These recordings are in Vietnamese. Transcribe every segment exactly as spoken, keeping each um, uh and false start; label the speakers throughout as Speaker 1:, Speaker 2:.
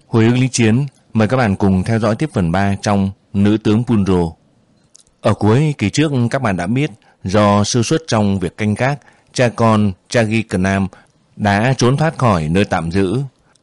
Speaker 1: Hồi ức lý chiến, mời các bạn cùng theo dõi tiếp phần ba trong Nữ tướng Punro. Ở cuối kỳ trước các bạn đã biết, do sơ suất trong việc canh gác, cha con Chagi Knam đã trốn thoát khỏi nơi tạm giữ,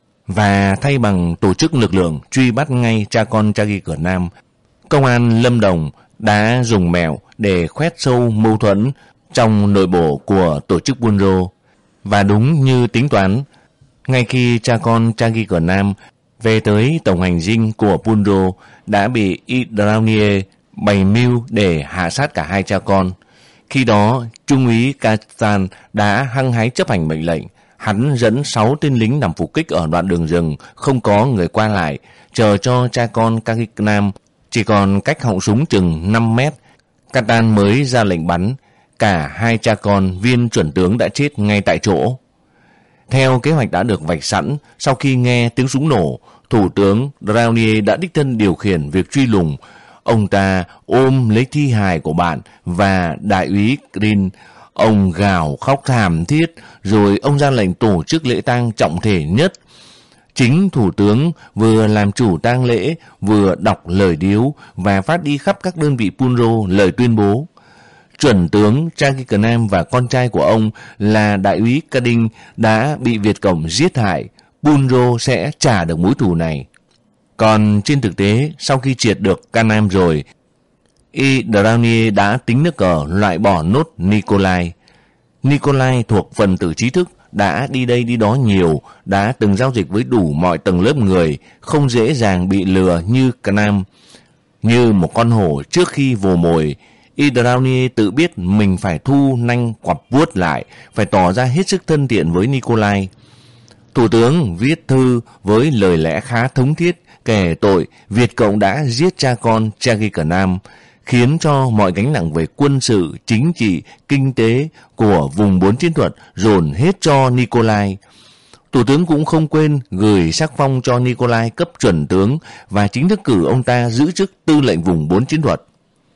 Speaker 1: và thay bằng tổ chức lực lượng truy bắt ngay cha con Chagi Knam, công an Lâm Đồng đã dùng mẹo để khoét sâu mâu thuẫn trong nội bộ của tổ chức Punro. Và đúng như tính toán, ngay khi cha con Chagi Knam về tới tổng hành dinh của Punro đã bị Idraunie bày mưu để hạ sát cả hai cha con. Khi đó, Trung úy Kastan đã hăng hái chấp hành mệnh lệnh. Hắn dẫn sáu tên lính nằm phục kích ở đoạn đường rừng không có người qua lại, chờ cho cha con Chagi Knam chỉ còn cách họng súng chừng năm mét. Kastan mới ra lệnh bắn. Cả hai cha con viên chuẩn tướng đã chết ngay tại chỗ. Theo kế hoạch đã được vạch sẵn, sau khi nghe tiếng súng nổ, Thủ tướng Draunier đã đích thân điều khiển việc truy lùng. Ông ta ôm lấy thi hài của bạn và đại úy Green. Ông gào khóc thảm thiết, rồi ông ra lệnh tổ chức lễ tang trọng thể nhất. Chính thủ tướng vừa làm chủ tang lễ, vừa đọc lời điếu và phát đi khắp các đơn vị Punro lời tuyên bố. Chuẩn tướng Chagi Knam và con trai của ông là đại úy Kading đã bị Việt Cộng giết hại. Punro sẽ trả được mối thù này. Còn trên thực tế, sau khi triệt được Knam rồi, Idraunie đã tính nước cờ loại bỏ nốt Nikolai. Nikolai thuộc phần tử trí thức, đã đi đây đi đó nhiều, đã từng giao dịch với đủ mọi tầng lớp người, không dễ dàng bị lừa như Knam. Như một con hổ trước khi vồ mồi, Idraunie tự biết mình phải thu nanh quặp vuốt lại, phải tỏ ra hết sức thân thiện với Nikolai. Thủ tướng viết thư với lời lẽ khá thống thiết kể tội Việt Cộng đã giết cha con Chagi Knam, khiến cho mọi gánh nặng về quân sự, chính trị, kinh tế của vùng bốn chiến thuật dồn hết cho Nikolai. Thủ tướng cũng không quên gửi sắc phong cho Nikolai cấp chuẩn tướng và chính thức cử ông ta giữ chức tư lệnh vùng bốn chiến thuật.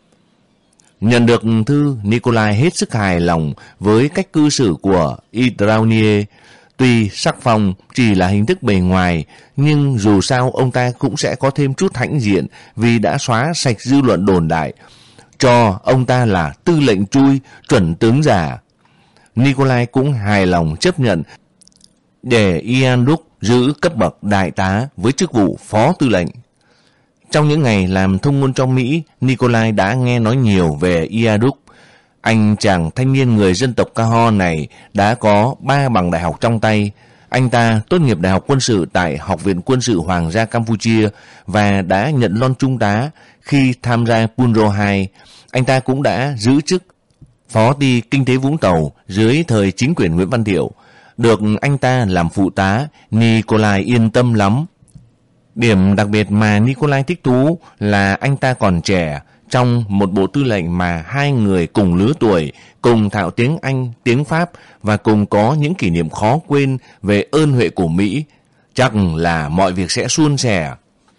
Speaker 1: Nhận được thư, Nikolai hết sức hài lòng với cách cư xử của Idraunie. Tuy sắc phong chỉ là hình thức bề ngoài, nhưng dù sao ông ta cũng sẽ có thêm chút hãnh diện vì đã xóa sạch dư luận đồn đại, cho ông ta là tư lệnh chui, chuẩn tướng giả. Nikolai cũng hài lòng chấp nhận để Ian Đúc giữ cấp bậc đại tá với chức vụ phó tư lệnh. Trong những ngày làm thông ngôn trong Mỹ, Nikolai đã nghe nói nhiều về Iaduk. Anh chàng thanh niên người dân tộc Caho này đã có ba bằng đại học trong tay. Anh ta tốt nghiệp đại học quân sự tại Học viện Quân sự Hoàng gia Campuchia và đã nhận lon trung tá. Khi tham gia Punro hai, anh ta cũng đã giữ chức phó ty kinh tế Vũng Tàu dưới thời chính quyền Nguyễn Văn Thiệu. Được anh ta làm phụ tá, Nikolai yên tâm lắm. Điểm đặc biệt mà Nikolai thích thú là anh ta còn trẻ, trong một bộ tư lệnh mà hai người cùng lứa tuổi, cùng thạo tiếng Anh, tiếng Pháp và cùng có những kỷ niệm khó quên về ơn huệ của Mỹ. Chắc là mọi việc sẽ suôn sẻ.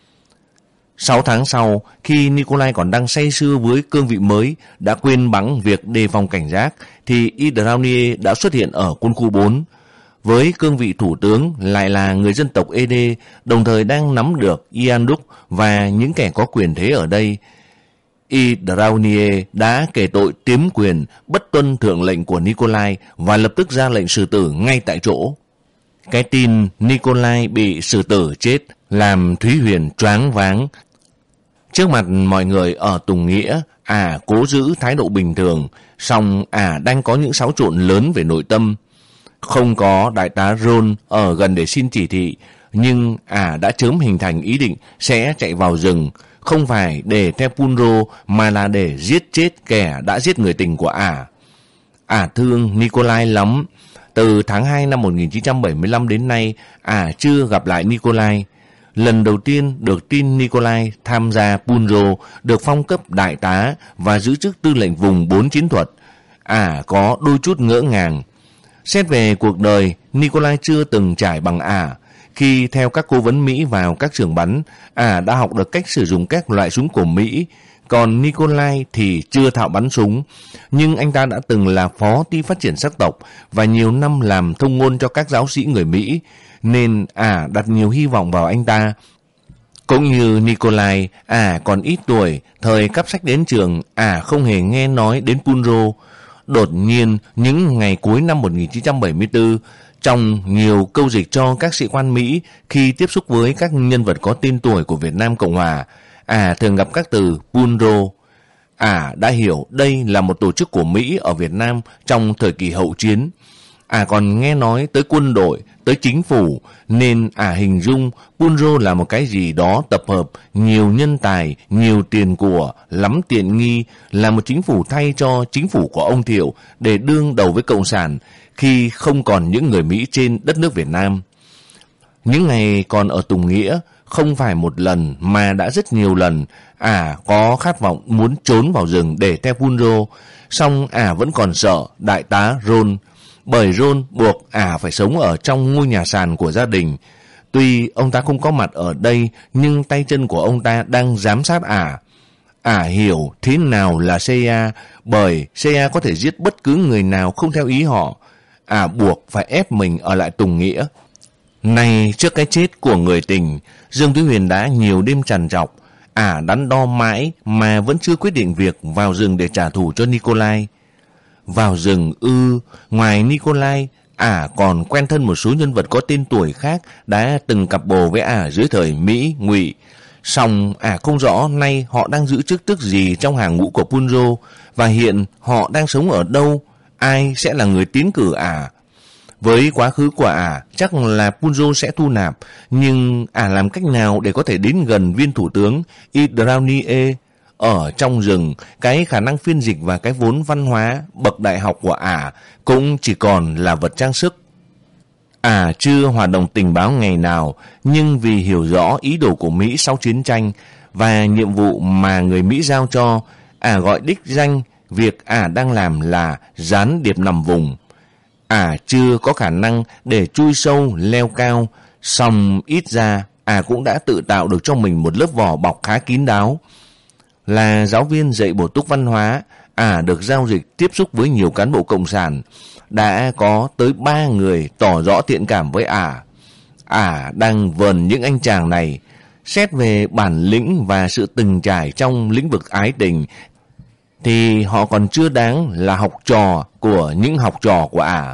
Speaker 1: Sáu tháng sau, khi Nikolai còn đang say sưa với cương vị mới, đã quên bẵng việc đề phòng cảnh giác, thì Idraunie đã xuất hiện ở quân khu bốn. Với cương vị thủ tướng lại là người dân tộc e đê, đồng thời đang nắm được Ian Đúc và những kẻ có quyền thế ở đây. Idraunie đã kể tội tiếm quyền, bất tuân thượng lệnh của Nikolai và lập tức ra lệnh xử tử ngay tại chỗ. Cái tin Nikolai bị xử tử chết làm Thúy Huyền choáng váng. Trước mặt mọi người ở Tùng Nghĩa, ả à, cố giữ thái độ bình thường, song ả à, đang có những xáo trộn lớn về nội tâm. Không có đại tá Ron ở gần để xin chỉ thị, nhưng ả à, đã chớm hình thành ý định sẽ chạy vào rừng, không phải để theo Punro mà là để giết chết kẻ đã giết người tình của ả. À. Ả à, thương Nikolai lắm. Từ tháng hai năm một nghìn chín trăm bảy mươi lăm đến nay, ả à, chưa gặp lại Nikolai. Lần đầu tiên được tin Nikolai tham gia Punro, được phong cấp đại tá và giữ chức tư lệnh vùng bốn chiến thuật, ả à, có đôi chút ngỡ ngàng. Xét về cuộc đời, Nikolai chưa từng trải bằng ả. À. Khi theo các cố vấn Mỹ vào các trường bắn, ả à, đã học được cách sử dụng các loại súng của Mỹ. Còn Nikolai thì chưa thạo bắn súng, nhưng anh ta đã từng là phó ty phát triển sắc tộc và nhiều năm làm thông ngôn cho các giáo sĩ người Mỹ. nên ả đặt nhiều hy vọng vào anh ta. Cũng như Nikolai, ả còn ít tuổi, thời cắp sách đến trường, ả không hề nghe nói đến Punro. Đột nhiên, những ngày cuối năm một nghìn chín trăm bảy mươi tư, trong nhiều câu dịch cho các sĩ quan Mỹ khi tiếp xúc với các nhân vật có tên tuổi của Việt Nam Cộng Hòa, ả thường gặp các từ Punro. Ả đã hiểu đây là một tổ chức của Mỹ ở Việt Nam trong thời kỳ hậu chiến. Ả còn nghe nói tới quân đội, tới chính phủ, nên ả hình dung Punro là một cái gì đó tập hợp nhiều nhân tài, nhiều tiền của, lắm tiện nghi, là một chính phủ thay cho chính phủ của ông Thiệu để đương đầu với Cộng sản khi không còn những người Mỹ trên đất nước Việt Nam. Những ngày còn ở Tùng Nghĩa, không phải một lần mà đã rất nhiều lần, ả có khát vọng muốn trốn vào rừng để theo Punro, song ả vẫn còn sợ đại tá Ron, bởi Ron buộc ả phải sống ở trong ngôi nhà sàn của gia đình. Tuy ông ta không có mặt ở đây, nhưng tay chân của ông ta đang giám sát ả. Ả hiểu thế nào là xê i a, bởi xê i a có thể giết bất cứ người nào không theo ý họ. Ả buộc phải ép mình ở lại Tùng Nghĩa. Nay trước cái chết của người tình, Dương Thúy Huyền đã nhiều đêm trằn trọc. Ả đắn đo mãi mà vẫn chưa quyết định việc vào rừng để trả thù cho Nikolai. Vào rừng ư, ngoài Nikolai, ả còn quen thân một số nhân vật có tên tuổi khác đã từng cặp bồ với ả dưới thời Mỹ, Ngụy. Song ả không rõ nay họ đang giữ chức tước gì trong hàng ngũ của Punro, và hiện họ đang sống ở đâu, ai sẽ là người tiến cử ả. Với quá khứ của ả, chắc là Punro sẽ thu nạp, nhưng ả làm cách nào để có thể đến gần viên thủ tướng Idraunie? Ở trong rừng, cái khả năng phiên dịch và cái vốn văn hóa bậc đại học của ả cũng chỉ còn là vật trang sức. Ả chưa hoạt động tình báo ngày nào, nhưng vì hiểu rõ ý đồ của Mỹ sau chiến tranh và nhiệm vụ mà người Mỹ giao cho, ả gọi đích danh việc ả đang làm là gián điệp nằm vùng. Ả chưa có khả năng để chui sâu, leo cao, song ít ra ả cũng đã tự tạo được cho mình một lớp vỏ bọc khá kín đáo. Là giáo viên dạy bổ túc văn hóa, ả được giao dịch tiếp xúc với nhiều cán bộ cộng sản. Đã có tới ba người tỏ rõ thiện cảm với ả. Ả đang vờn những anh chàng này. Xét về bản lĩnh và sự từng trải trong lĩnh vực ái tình, thì họ còn chưa đáng là học trò của những học trò của ả.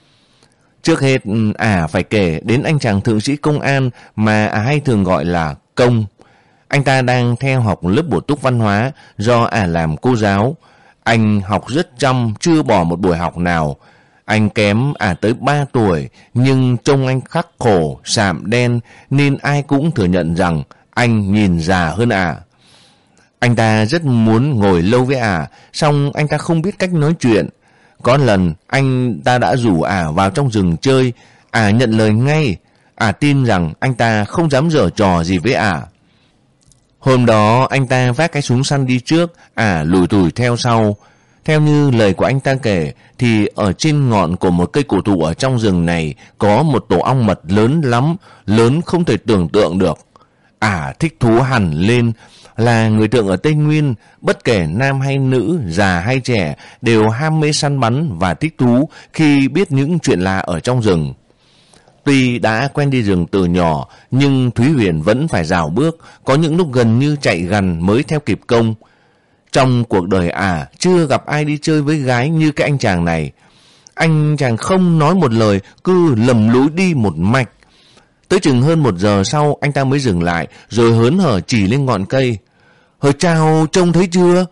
Speaker 1: Trước hết, ả phải kể đến anh chàng thượng sĩ công an mà ả hay thường gọi là Công. Anh ta đang theo học lớp bổ túc văn hóa do ả làm cô giáo. Anh học rất chăm, chưa bỏ một buổi học nào. Anh kém ả tới ba tuổi, nhưng trông anh khắc khổ, sạm đen, nên ai cũng thừa nhận rằng anh nhìn già hơn ả. Anh ta rất muốn ngồi lâu với ả, song anh ta không biết cách nói chuyện. Có lần anh ta đã rủ ả vào trong rừng chơi, ả nhận lời ngay. Ả tin rằng anh ta không dám giở trò gì với ả. Hôm đó anh ta vác cái súng săn đi trước, ả lủi thủi theo sau. Theo như lời của anh ta kể, thì ở trên ngọn của một cây cổ thụ ở trong rừng này có một tổ ong mật lớn lắm, lớn không thể tưởng tượng được. Ả thích thú hẳn lên. Là người Thượng ở Tây Nguyên, bất kể nam hay nữ, già hay trẻ, đều ham mê săn bắn và thích thú khi biết những chuyện lạ ở trong rừng. Tuy đã quen đi rừng từ nhỏ, nhưng Thúy Huyền vẫn phải rảo bước, có những lúc gần như chạy gần mới theo kịp Công. Trong cuộc đời ả, chưa gặp ai đi chơi với gái như cái anh chàng này. Anh chàng không nói một lời, cứ lầm lũi đi một mạch. Tới chừng hơn một giờ sau, anh ta mới dừng lại, rồi hớn hở chỉ lên ngọn cây. Hời chào, trông thấy chưa?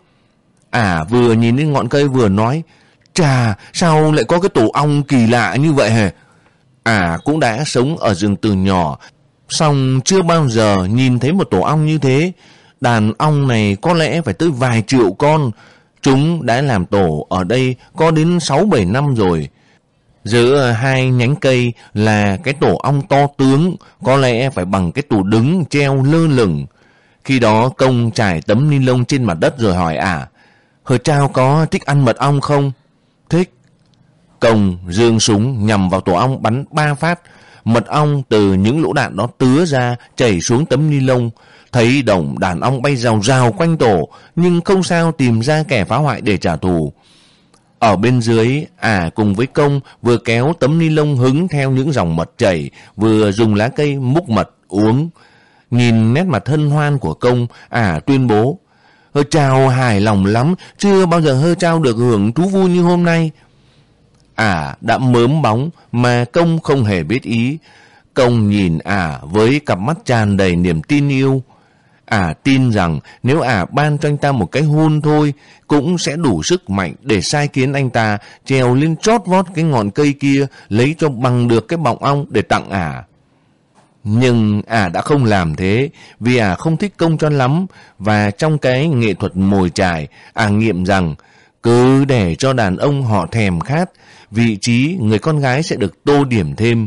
Speaker 1: Ả vừa nhìn lên ngọn cây vừa nói, chà, sao lại có cái tổ ong kỳ lạ như vậy hề? Ả cũng đã sống ở rừng từ nhỏ, song chưa bao giờ nhìn thấy một tổ ong như thế. Đàn ong này có lẽ phải tới vài triệu con. Chúng đã làm tổ ở đây có đến sáu bảy năm rồi. Giữa hai nhánh cây là cái tổ ong to tướng, có lẽ phải bằng cái tủ đứng treo lơ lửng. Khi đó Công trải tấm ni lông trên mặt đất rồi hỏi ả, Hờ Trao có thích ăn mật ong không? Thích. Công giương súng nhằm vào tổ ong bắn ba phát. Mật ong từ những lỗ đạn đó tứa ra, chảy xuống tấm ni lông. Thấy đồng đàn ong bay rào rào quanh tổ, nhưng không sao tìm ra kẻ phá hoại để trả thù. Ở bên dưới, ả cùng với công vừa kéo tấm ni lông hứng theo những dòng mật chảy, vừa dùng lá cây múc mật uống. Nhìn nét mặt hân hoan của công, ả tuyên bố: Hơ Trao hài lòng lắm, chưa bao giờ Hơ Trao được hưởng thú vui như hôm nay. Ả đã mớm bóng mà công không hề biết ý. Công nhìn ả với cặp mắt tràn đầy niềm tin yêu. Ả tin rằng nếu ả ban cho anh ta một cái hôn thôi cũng sẽ đủ sức mạnh để sai khiến anh ta trèo lên chót vót cái ngọn cây kia, lấy cho bằng được cái bọng ong để tặng ả. Nhưng ả đã không làm thế, vì ả không thích công cho lắm, và trong cái nghệ thuật mồi chài, ả nghiệm rằng cứ để cho đàn ông họ thèm khát, vị trí người con gái sẽ được tô điểm thêm.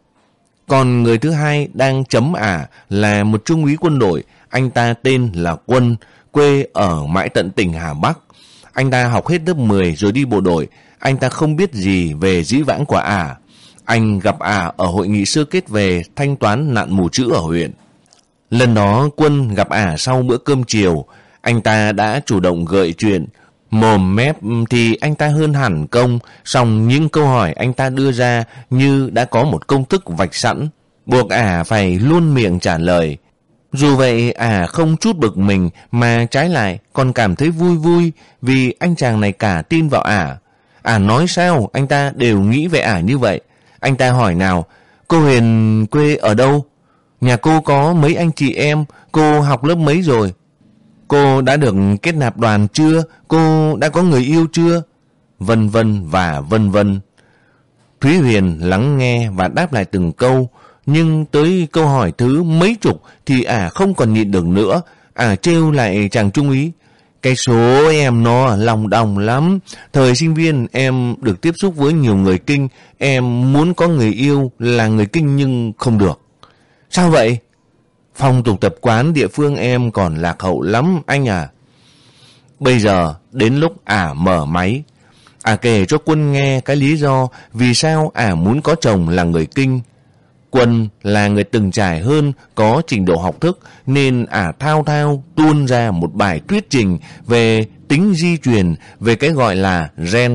Speaker 1: Còn người thứ hai đang chấm ả là một trung úy quân đội. Anh ta tên là Quân, quê ở mãi tận tỉnh Hà Bắc. Anh ta học hết lớp mười rồi đi bộ đội. Anh ta không biết gì về dĩ vãng của ả. Anh gặp ả ở hội nghị sơ kết về thanh toán nạn mù chữ ở huyện. Lần đó Quân gặp ả sau bữa cơm chiều. Anh ta đã chủ động gợi chuyện. Mồm mép thì anh ta hơn hẳn công, song những câu hỏi anh ta đưa ra như đã có một công thức vạch sẵn, buộc ả phải luôn miệng trả lời. Dù vậy ả không chút bực mình, mà trái lại còn cảm thấy vui vui vì anh chàng này cả tin vào ả. Ả nói sao anh ta đều nghĩ về ả như vậy. Anh ta hỏi nào: Cô Huyền quê ở đâu? Nhà cô có mấy anh chị em? Cô học lớp mấy rồi? Cô đã được kết nạp đoàn chưa? Cô đã có người yêu chưa? Vân vân và vân vân. Thúy Huyền lắng nghe và đáp lại từng câu. Nhưng tới câu hỏi thứ mấy chục thì ả không còn nhịn được nữa. Ả trêu lại chàng trung úy: Cái số em nó lòng đồng lắm. Thời sinh viên em được tiếp xúc với nhiều người Kinh. Em muốn có người yêu là người Kinh nhưng không được. Sao vậy? Phong tục tập quán địa phương em còn lạc hậu lắm anh à. Bây giờ đến lúc ả mở máy. Ả kể cho Quân nghe cái lý do vì sao ả muốn có chồng là người Kinh. Quân là người từng trải hơn, có trình độ học thức, nên ả thao thao tuôn ra một bài thuyết trình về tính di truyền, về cái gọi là gen.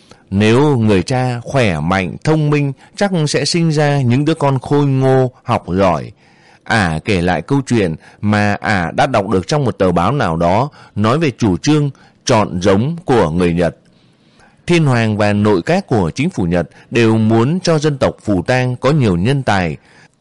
Speaker 1: Nếu người cha khỏe mạnh, thông minh, chắc sẽ sinh ra những đứa con khôi ngô, học giỏi. Ả kể lại câu chuyện mà ả đã đọc được trong một tờ báo nào đó, nói về chủ trương chọn giống của người Nhật. Thiên hoàng và nội các của chính phủ Nhật đều muốn cho dân tộc Phù Tang có nhiều nhân tài,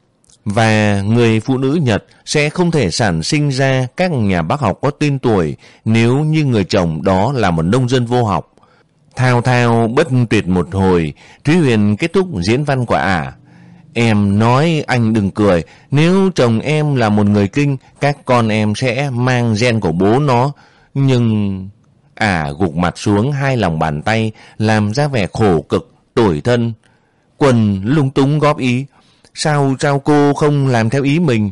Speaker 1: và người phụ nữ Nhật sẽ không thể sản sinh ra các nhà bác học có tên tuổi nếu như người chồng đó là một nông dân vô học. Thao thao bất tuyệt một hồi, Thúy Huyền kết thúc diễn văn của ả. Em nói anh đừng cười, nếu chồng em là một người Kinh, các con em sẽ mang gen của bố nó. Nhưng... Ả gục mặt xuống hai lòng bàn tay, làm ra vẻ khổ cực, tủi thân. Quân lung túng góp ý: Sao sao cô không làm theo ý mình?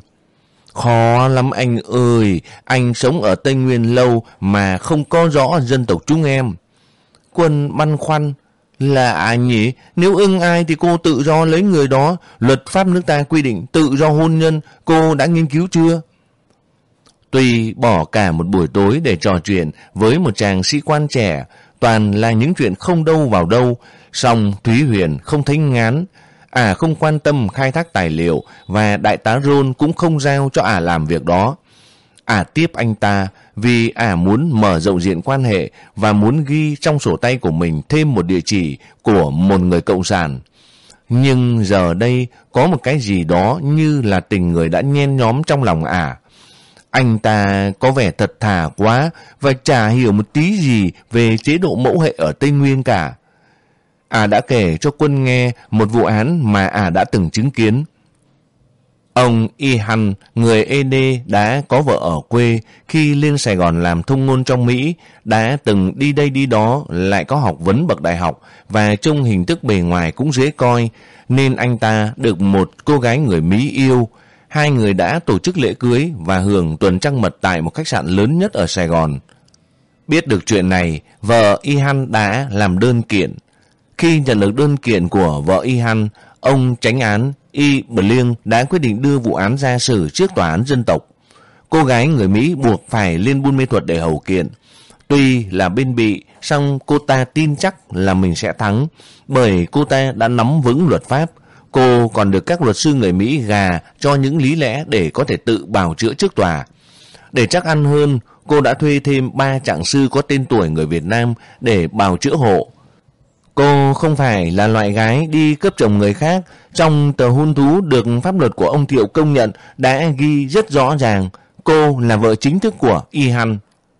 Speaker 1: Khó lắm anh ơi, anh sống ở Tây Nguyên lâu mà không có rõ dân tộc chúng em. Quân băn khoăn: Là ai nhỉ? Nếu ưng ai thì cô tự do lấy người đó. Luật pháp nước ta quy định tự do hôn nhân, cô đã nghiên cứu chưa? Tuy bỏ cả một buổi tối để trò chuyện với một chàng sĩ quan trẻ, toàn là những chuyện không đâu vào đâu, song Thúy Huyền không thấy ngán. Ả không quan tâm khai thác tài liệu, và đại tá Rôn cũng không giao cho ả làm việc đó. Ả tiếp anh ta vì ả muốn mở rộng diện quan hệ và muốn ghi trong sổ tay của mình thêm một địa chỉ của một người cộng sản. Nhưng giờ đây có một cái gì đó như là tình người đã nhen nhóm trong lòng ả. Anh ta có vẻ thật thà quá và chả hiểu một tí gì về chế độ mẫu hệ ở Tây Nguyên cả. Ả đã kể cho Quân nghe một vụ án mà ả đã từng chứng kiến. Ông Y Hăn, người Ê Đê đã có vợ ở quê, khi lên Sài Gòn làm thông ngôn trong Mỹ, đã từng đi đây đi đó, lại có học vấn bậc đại học và trông hình thức bề ngoài cũng dễ coi, nên anh ta được một cô gái người Mỹ yêu. Hai người đã tổ chức lễ cưới và hưởng tuần trăng mật tại một khách sạn lớn nhất ở Sài Gòn. Biết được chuyện này, vợ Y Hăn đã làm đơn kiện. Khi nhận được đơn kiện của vợ Y Hăn, ông chánh án Y Bliêng đã quyết định đưa vụ án ra xử trước tòa án dân tộc. Cô gái người Mỹ buộc phải lên Buôn Mê Thuột để hầu kiện. Tuy là bên bị, song cô ta tin chắc là mình sẽ thắng, bởi cô ta đã nắm vững luật pháp. Cô còn được các luật sư người Mỹ gà cho những lý lẽ để có thể tự bào chữa trước tòa. Để chắc ăn hơn, cô đã thuê thêm ba trạng sư có tên tuổi người Việt Nam để bào chữa hộ. Cô không phải là loại gái đi cướp chồng người khác. Trong tờ hôn thú được pháp luật của ông Thiệu công nhận đã ghi rất rõ ràng cô là vợ chính thức của Y Han.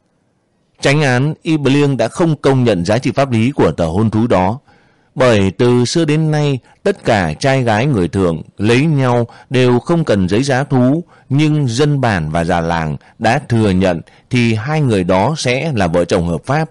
Speaker 1: Chánh án Ibliang đã không công nhận giá trị pháp lý của tờ hôn thú đó, bởi từ xưa đến nay tất cả trai gái người thường lấy nhau đều không cần giấy giá thú, nhưng dân bản và già làng đã thừa nhận thì hai người đó sẽ là vợ chồng hợp pháp.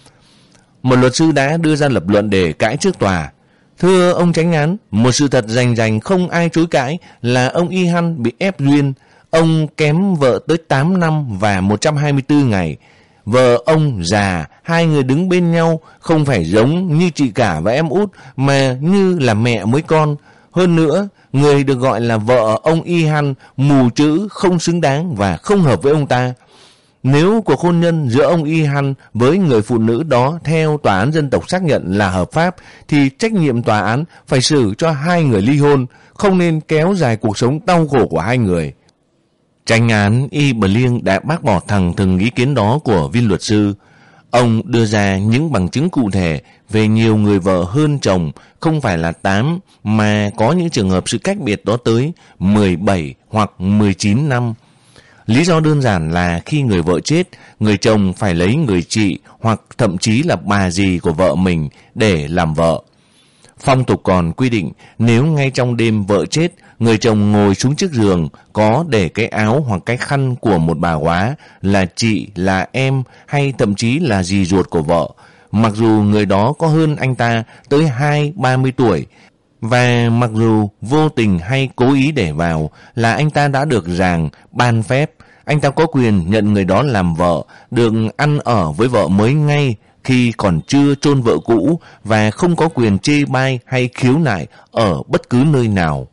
Speaker 1: Một luật sư đã đưa ra lập luận để cãi trước tòa. Thưa ông chánh án, một sự thật rành rành không ai chối cãi là ông Y Han bị ép duyên. Ông kém vợ tới tám năm và một trăm hai mươi tư ngày. Vợ ông già, hai người đứng bên nhau không phải giống như chị cả và em út, mà như là mẹ với con. Hơn nữa, người được gọi là vợ ông Y Han mù chữ, không xứng đáng và không hợp với ông ta. Nếu cuộc hôn nhân giữa ông Y Han với người phụ nữ đó theo tòa án dân tộc xác nhận là hợp pháp, thì trách nhiệm tòa án phải xử cho hai người ly hôn, không nên kéo dài cuộc sống đau khổ của hai người. Chánh án Ibliang đã bác bỏ thẳng thừng ý kiến đó của viên luật sư. Ông đưa ra những bằng chứng cụ thể về nhiều người vợ hơn chồng, không phải là tám, mà có những trường hợp sự cách biệt đó tới mười bảy hoặc mười chín năm. Lý do đơn giản là khi người vợ chết, người chồng phải lấy người chị hoặc thậm chí là bà dì của vợ mình để làm vợ. Phong tục còn quy định nếu ngay trong đêm vợ chết, người chồng ngồi xuống chiếc giường có để cái áo hoặc cái khăn của một bà góa là chị, là em hay thậm chí là dì ruột của vợ, mặc dù người đó có hơn anh ta tới hai ba mươi tuổi, và mặc dù vô tình hay cố ý để vào, là anh ta đã được giàng ban phép, anh ta có quyền nhận người đó làm vợ, được ăn ở với vợ mới ngay khi còn chưa chôn vợ cũ, và không có quyền chê bai hay khiếu nại ở bất cứ nơi nào.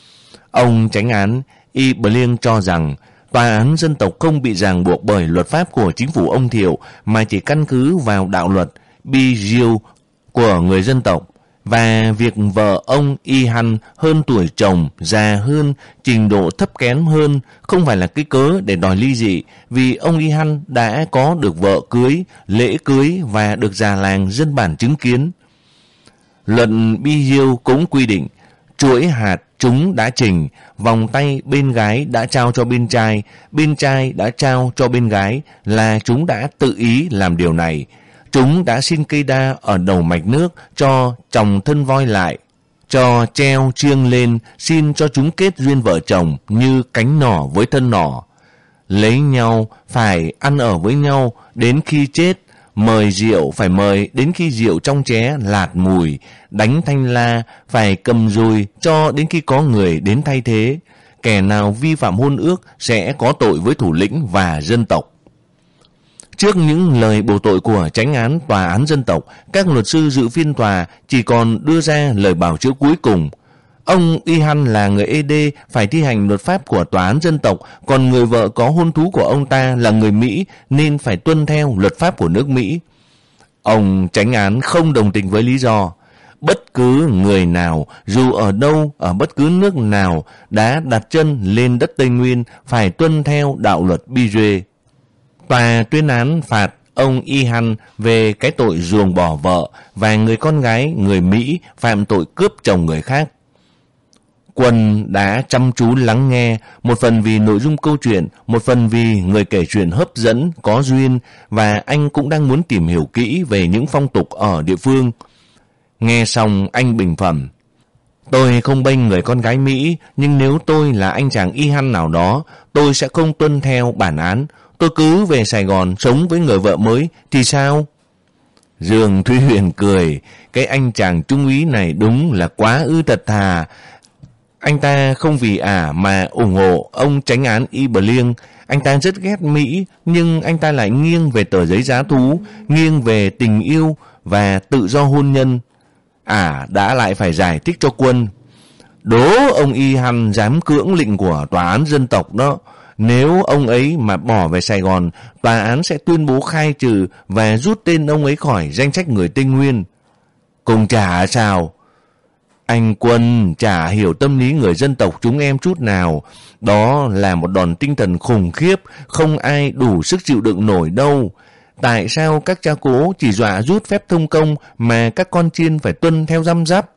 Speaker 1: Ông chánh án Ibliang cho rằng tòa án dân tộc không bị ràng buộc bởi luật pháp của chính phủ ông Thiệu, mà chỉ căn cứ vào đạo luật Bijiu của người dân tộc. Và việc vợ ông Y Han hơn tuổi chồng, già hơn, trình độ thấp kém hơn không phải là cái cớ để đòi ly dị, vì ông Y Han đã có được vợ cưới, lễ cưới và được già làng dân bản chứng kiến. Luật Bijiu cũng quy định chuỗi hạt chúng đã trình, vòng tay bên gái đã trao cho bên trai, bên trai đã trao cho bên gái, là chúng đã tự ý làm điều này. Chúng đã xin cây đa ở đầu mạch nước cho chồng thân voi lại, cho treo chiêng lên, xin cho chúng kết duyên vợ chồng như cánh nỏ với thân nỏ. Lấy nhau phải ăn ở với nhau đến khi chết, mời rượu phải mời đến khi rượu trong chén lạt mùi, đánh thanh la phải cầm dùi cho đến khi có người đến thay thế. Kẻ nào vi phạm hôn ước sẽ có tội với thủ lĩnh và dân tộc. Trước những lời bổ tội của chánh án tòa án dân tộc, các luật sư dự phiên tòa chỉ còn đưa ra lời bào chữa cuối cùng. Ông Y Han là người ê đê phải thi hành luật pháp của tòa án dân tộc, còn người vợ có hôn thú của ông ta là người Mỹ nên phải tuân theo luật pháp của nước Mỹ. Ông chánh án không đồng tình với lý do bất cứ người nào dù ở đâu, ở bất cứ nước nào đã đặt chân lên đất Tây Nguyên phải tuân theo đạo luật Bijuê. Tòa tuyên án phạt ông Y Han về cái tội ruồng bỏ vợ và người con gái người Mỹ phạm tội cướp chồng người khác. Quân đã chăm chú lắng nghe, một phần vì nội dung câu chuyện, một phần vì người kể chuyện hấp dẫn, có duyên, và anh cũng đang muốn tìm hiểu kỹ về những phong tục ở địa phương. Nghe xong anh bình phẩm: tôi không bênh người con gái Mỹ, nhưng nếu tôi là anh chàng Y Han nào đó, tôi sẽ không tuân theo bản án. Tôi cứ về Sài Gòn sống với người vợ mới thì sao? Dương Thúy Huyền cười, cái anh chàng trung úy này đúng là quá ư thật thà. Anh ta không vì ả mà ủng hộ ông chánh án Ibliang. Anh ta rất ghét Mỹ, nhưng anh ta lại nghiêng về tờ giấy giá thú, nghiêng về tình yêu và tự do hôn nhân. Ả đã lại phải giải thích cho Quân: đố ông Y Han dám cưỡng lệnh của tòa án dân tộc đó. Nếu ông ấy mà bỏ về Sài Gòn, tòa án sẽ tuyên bố khai trừ và rút tên ông ấy khỏi danh sách người Tây Nguyên. Cùng chả sao? Anh Quân chả hiểu tâm lý người dân tộc chúng em chút nào. Đó là một đòn tinh thần khủng khiếp, không ai đủ sức chịu đựng nổi đâu. Tại sao các cha cố chỉ dọa rút phép thông công mà các con chiên phải tuân theo răm rắp?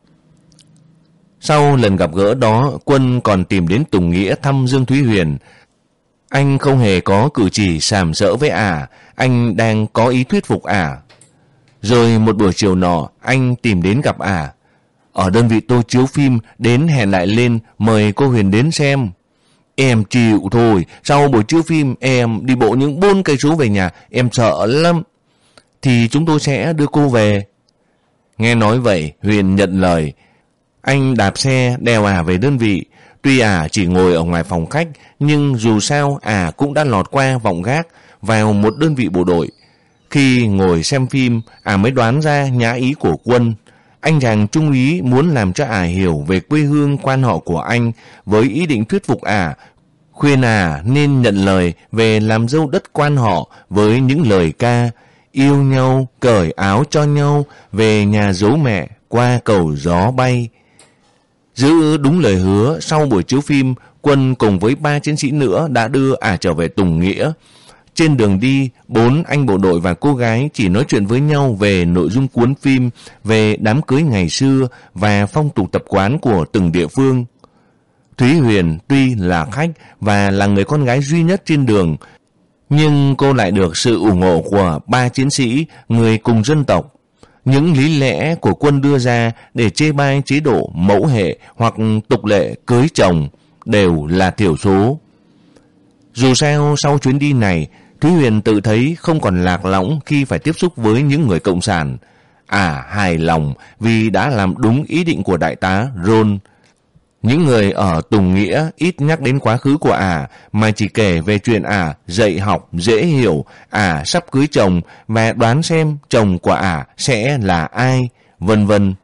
Speaker 1: Sau lần gặp gỡ đó, Quân còn tìm đến Tùng Nghĩa thăm Dương Thúy Huyền. Anh không hề có cử chỉ sàm sỡ với ả, anh đang có ý thuyết phục ả. Rồi một buổi chiều nọ, anh tìm đến gặp ả. Ở đơn vị tôi chiếu phim, đến hẹn lại lên, mời cô Huyền đến xem. Em chịu thôi, sau buổi chiếu phim em đi bộ những bốn cây số về nhà, em sợ lắm. Thì chúng tôi sẽ đưa cô về. Nghe nói vậy, Huyền nhận lời. Anh đạp xe đèo ả về đơn vị. Tuy ả chỉ ngồi ở ngoài phòng khách, nhưng dù sao ả cũng đã lọt qua vọng gác vào một đơn vị bộ đội. Khi ngồi xem phim, ả mới đoán ra nhã ý của Quân. Anh chàng trung úy muốn làm cho ả hiểu về quê hương quan họ của anh, với ý định thuyết phục ả, khuyên ả nên nhận lời về làm dâu đất quan họ với những lời ca yêu nhau, cởi áo cho nhau, về nhà dấu mẹ, qua cầu gió bay. Giữ đúng lời hứa, sau buổi chiếu phim, Quân cùng với ba chiến sĩ nữa đã đưa ả trở về Tùng Nghĩa. Trên đường đi, bốn anh bộ đội và cô gái chỉ nói chuyện với nhau về nội dung cuốn phim, về đám cưới ngày xưa và phong tục tập quán của từng địa phương. Thúy Huyền tuy là khách và là người con gái duy nhất trên đường, nhưng cô lại được sự ủng hộ của ba chiến sĩ, người cùng dân tộc. Những lý lẽ của Quân đưa ra để chê bai chế độ mẫu hệ hoặc tục lệ cưới chồng đều là thiểu số. Dù sao, sau chuyến đi này, Thúy Huyền tự thấy không còn lạc lõng khi phải tiếp xúc với những người cộng sản. À, hài lòng vì đã làm đúng ý định của đại tá Ron. Những người ở Tùng Nghĩa ít nhắc đến quá khứ của ả, mà chỉ kể về chuyện ả dạy học dễ hiểu, ả sắp cưới chồng và đoán xem chồng của ả sẽ là ai, vân vân.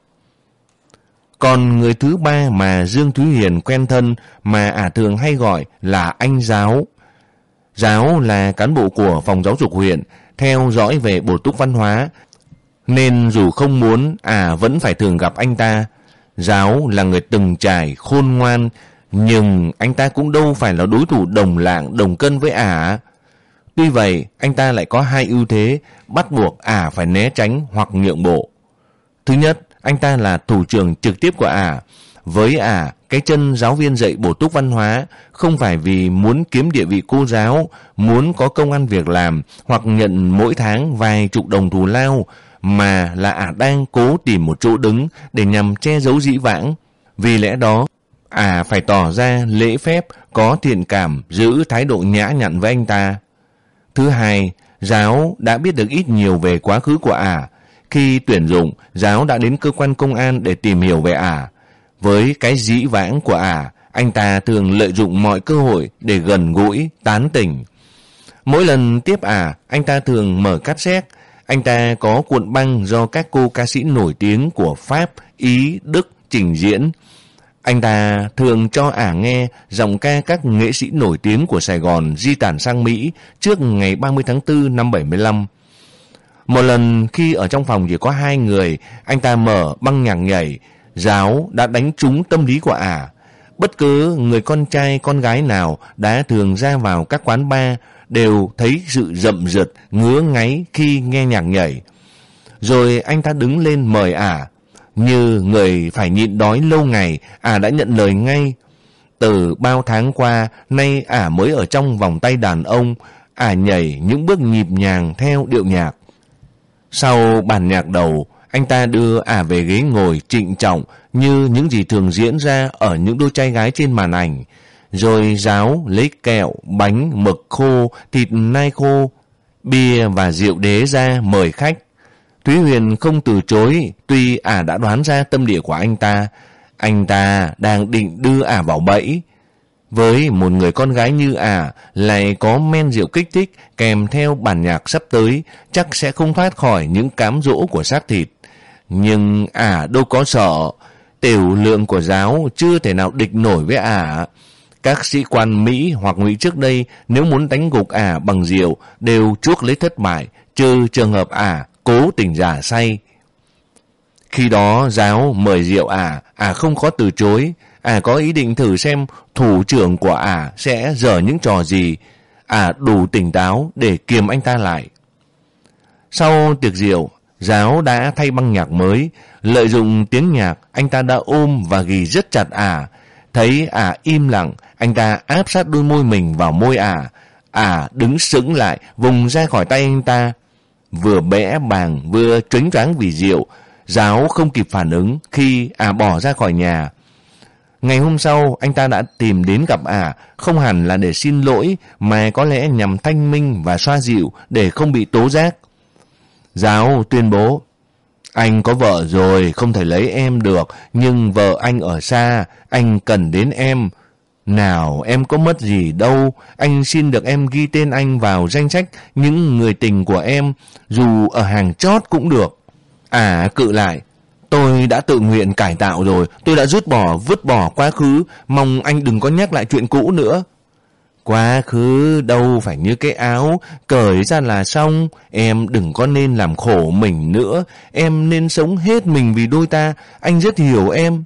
Speaker 1: Còn người thứ ba mà Dương Thúy Huyền quen thân mà ả thường hay gọi là anh Giáo. Giáo là cán bộ của phòng giáo dục huyện, theo dõi về bổ túc văn hóa, nên dù không muốn, ả vẫn phải thường gặp anh ta. Giáo là người từng trải, khôn ngoan, nhưng anh ta cũng đâu phải là đối thủ đồng lạng, đồng cân với ả. Tuy vậy, anh ta lại có hai ưu thế, bắt buộc ả phải né tránh hoặc nhượng bộ. Thứ nhất, anh ta là thủ trưởng trực tiếp của ả. Với ả, cái chân giáo viên dạy bổ túc văn hóa không phải vì muốn kiếm địa vị cô giáo, muốn có công ăn việc làm hoặc nhận mỗi tháng vài chục đồng thù lao, mà là ả đang cố tìm một chỗ đứng để nhằm che giấu dĩ vãng. Vì lẽ đó, ả phải tỏ ra lễ phép, có thiện cảm, giữ thái độ nhã nhặn với anh ta. Thứ hai, Giáo đã biết được ít nhiều về quá khứ của ả. Khi tuyển dụng, Giáo đã đến cơ quan công an để tìm hiểu về ả. Với cái dĩ vãng của ả, anh ta thường lợi dụng mọi cơ hội để gần gũi, tán tỉnh. Mỗi lần tiếp ả, anh ta thường mở cassette. Anh ta có cuộn băng do các cô ca sĩ nổi tiếng của Pháp, Ý, Đức trình diễn. Anh ta thường cho ả nghe giọng ca các nghệ sĩ nổi tiếng của Sài Gòn di tản sang Mỹ trước ngày ba mươi tháng tư năm bảy mươi lăm. Một lần khi ở trong phòng chỉ có hai người, anh ta mở băng nhạc nhảy. Giáo đã đánh trúng tâm lý của ả. Bất cứ người con trai con gái nào đã thường ra vào các quán bar đều thấy sự rậm rực, ngứa ngáy khi nghe nhạc nhảy. Rồi anh ta đứng lên mời ả. Như người phải nhịn đói lâu ngày, ả đã nhận lời ngay. Từ bao tháng qua, nay ả mới ở trong vòng tay đàn ông. Ả nhảy những bước nhịp nhàng theo điệu nhạc. Sau bản nhạc đầu, anh ta đưa ả về ghế ngồi trịnh trọng như những gì thường diễn ra ở những đôi trai gái trên màn ảnh. Rồi Giáo lấy kẹo, bánh, mực khô, thịt nai khô, bia và rượu đế ra mời khách. Thúy Huyền không từ chối, tuy ả đã đoán ra tâm địa của anh ta. Anh ta đang định đưa ả vào bẫy. Với một người con gái như ả lại có men rượu kích thích kèm theo bản nhạc sắp tới, chắc sẽ không thoát khỏi những cám dỗ của xác thịt. Nhưng ả đâu có sợ. Tiểu lượng của Giáo chưa thể nào địch nổi với ả. Các sĩ quan Mỹ hoặc Ngụy trước đây nếu muốn đánh gục ả bằng rượu đều chuốc lấy thất bại, trừ trường hợp ả cố tình giả say. Khi đó giáo mời rượu ả, ả không có từ chối. Ả có ý định thử xem thủ trưởng của ả sẽ dở những trò gì. Ả đủ tỉnh táo để kiềm anh ta lại. Sau tiệc rượu, giáo đã thay băng nhạc mới. Lợi dụng tiếng nhạc, anh ta đã ôm và ghì rất chặt ả. Thấy ả im lặng, anh ta áp sát đôi môi mình vào môi ả. Ả đứng sững lại, vùng ra khỏi tay anh ta. Vừa bẽ bàng, vừa choáng choáng vì rượu. Giáo không kịp phản ứng khi ả bỏ ra khỏi nhà. Ngày hôm sau, anh ta đã tìm đến gặp ả, không hẳn là để xin lỗi, mà có lẽ nhằm thanh minh và xoa dịu để không bị tố giác. Giáo tuyên bố, anh có vợ rồi, không thể lấy em được, nhưng vợ anh ở xa, anh cần đến em. Nào, em có mất gì đâu, anh xin được em ghi tên anh vào danh sách những người tình của em, dù ở hàng chót cũng được. Ả cự lại, tôi đã tự nguyện cải tạo rồi, tôi đã rút bỏ, vứt bỏ quá khứ, mong anh đừng có nhắc lại chuyện cũ nữa. Quá khứ đâu phải như cái áo, cởi ra là xong, em đừng có nên làm khổ mình nữa, em nên sống hết mình vì đôi ta, anh rất hiểu em.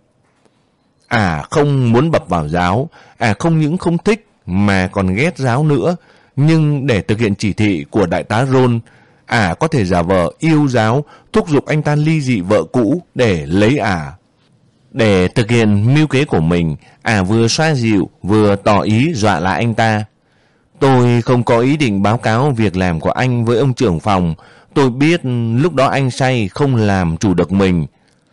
Speaker 1: À không muốn bập vào giáo, à không những không thích mà còn ghét giáo nữa, nhưng để thực hiện chỉ thị của đại tá Ron, ả có thể giả vờ yêu giáo, thúc giục anh ta ly dị vợ cũ để lấy ả. Để thực hiện mưu kế của mình, ả vừa xoa dịu vừa tỏ ý dọa lại anh ta. Tôi không có ý định báo cáo việc làm của anh với ông trưởng phòng. Tôi biết lúc đó anh say không làm chủ được mình.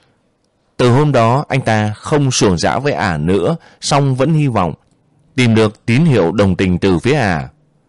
Speaker 1: Từ hôm đó anh ta không xuồng dã với ả nữa, song vẫn hy vọng tìm được tín hiệu đồng tình từ phía ả.